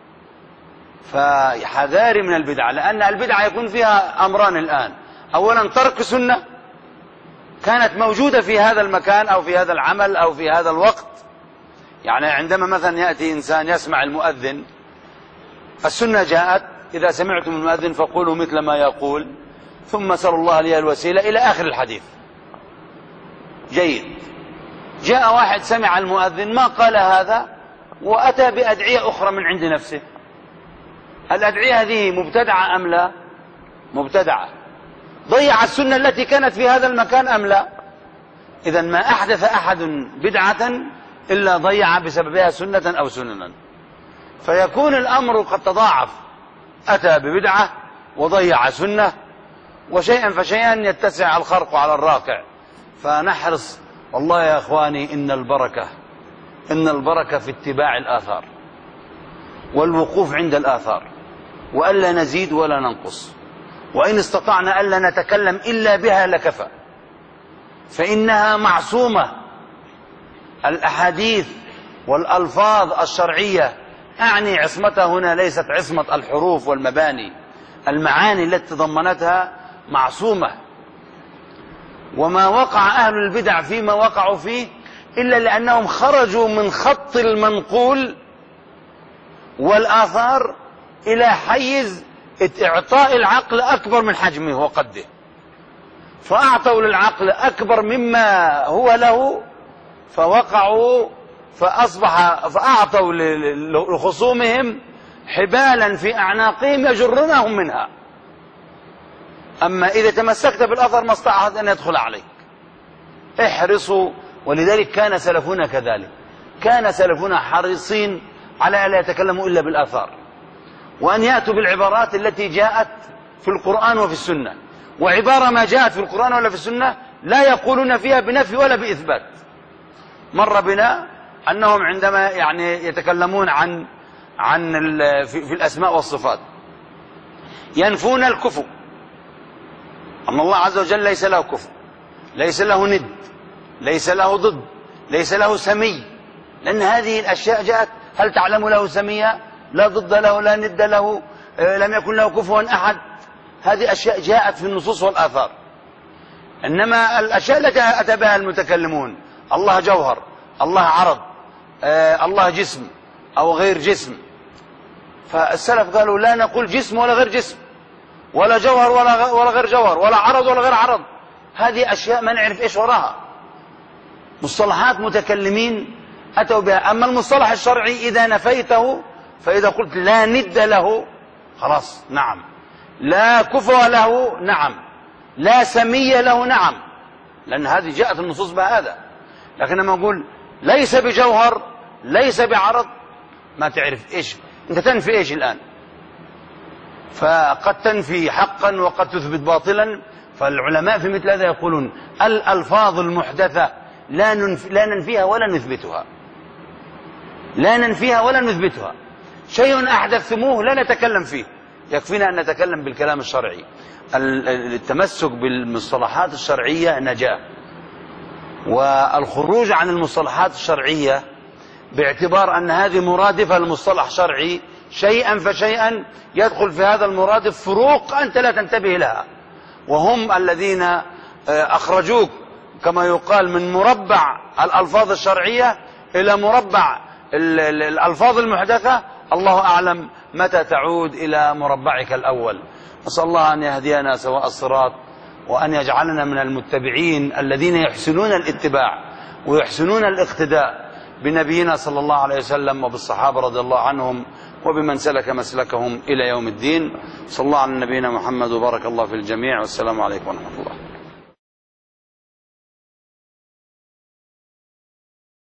فحذاري من البدعة، لأن البدعة يكون فيها أمران الآن: أولا ترك سنة كانت موجودة في هذا المكان أو في هذا العمل أو في هذا الوقت. يعني عندما مثلا يأتي إنسان يسمع المؤذن، السنة جاءت: إذا سمعتم المؤذن فقولوا مثل ما يقول ثم سألوا الله لي الوسيلة إلى آخر الحديث. جيد. جاء واحد سمع المؤذن ما قال هذا وأتى بأدعية أخرى من عند نفسه. الأدعية هذه مبتدعة أم لا؟ مبتدعة. ضيع السنة التي كانت في هذا المكان أم لا؟ إذن ما أحدث أحد بدعة إلا ضيع بسببها سنة أو سننا. فيكون الأمر قد تضاعف، أتى ببدعة وضيع سنة، وشيئا فشيئا يتسع الخرق على الراقع. فنحرص والله يا أخواني، إن البركة في اتباع الآثار والوقوف عند الآثار، وألا نزيد ولا ننقص، وإن استطعنا ألا نتكلم إلا بها لكفى، فإنها معصومة. الأحاديث والألفاظ الشرعية، أعني عصمتها هنا ليست عصمة الحروف والمباني، المعاني التي تضمنتها معصومة. وما وقع أهل البدع فيما وقعوا فيه إلا لأنهم خرجوا من خط المنقول والآثار إلى حيز إعطاء العقل أكبر من حجمه وقده، فأعطوا للعقل أكبر مما هو له، فوقعوا فأعطوا لخصومهم حبالا في أعناقهم يجرونهم منها. أما إذا تمسكت بالأثر ما استطاع أن يدخل عليك. احرصوا. ولذلك كان سلفنا كذلك، كان سلفنا حريصين على ألا يتكلموا إلا بالآثار، وأن يأتوا بالعبارات التي جاءت في القرآن وفي السنة. وعبارة ما جاءت في القرآن ولا في السنة لا يقولون فيها بنفي ولا بإثبات. مر بنا أنهم عندما يتكلمون في الأسماء والصفات ينفون الكفو، أن الله عز وجل ليس له كفو، ليس له ند، ليس له ضد، ليس له سمي، لأن هذه الأشياء جاءت. هل تعلم له سميا؟ لا ضد له، لا ند له، لم يكن له كفوا أحد. هذه أشياء جاءت في النصوص والآثار. إنما الأشياء التي أتى بها المتكلمون: الله جوهر، الله عرض، الله جسم أو غير جسم. فالسلف قالوا لا نقول جسم ولا غير جسم، ولا جوهر ولا غير جوهر، ولا عرض ولا غير عرض. هذه أشياء ما نعرف إيش وراها، مصطلحات متكلمين أتوا بها. أما المصطلح الشرعي إذا نفيته، فإذا قلت لا ند له خلاص نعم، لا كفو له نعم، لا سمي له نعم، لأن هذه جاءت النصوص بهذا. لكن لما أقول ليس بجوهر، ليس بعرض، ما تعرف إيش أنت تنفي إيش الآن. فقد تنفي حقا وقد تثبت باطلا. فالعلماء في مثل هذا يقولون الألفاظ المحدثة لا ننفيها ولا نثبتها، لا ننفيها ولا نثبتها. شيء أحدثتموه لا نتكلم فيه، يكفينا أن نتكلم بالكلام الشرعي. التمسك بالمصطلحات الشرعية نجاة، والخروج عن المصطلحات الشرعية باعتبار أن هذه مرادفة لمصطلح شرعي، شيئا فشيئا يدخل في هذا المرادف فروق أنت لا تنتبه لها، وهم الذين أخرجوك كما يقال من مربع الألفاظ الشرعية إلى مربع الألفاظ المحدثة. الله أعلم متى تعود إلى مربعك الأول. أسأل الله أن يهدينا سواء الصراط، وأن يجعلنا من المتبعين الذين يحسنون الاتباع ويحسنون الاقتداء بنبينا صلى الله عليه وسلم وبالصحابة رضي الله عنهم وبمن سلك مسلكهم إلى يوم الدين. صلى الله على نبينا محمد وبارك الله في الجميع، والسلام عليكم ورحمة الله.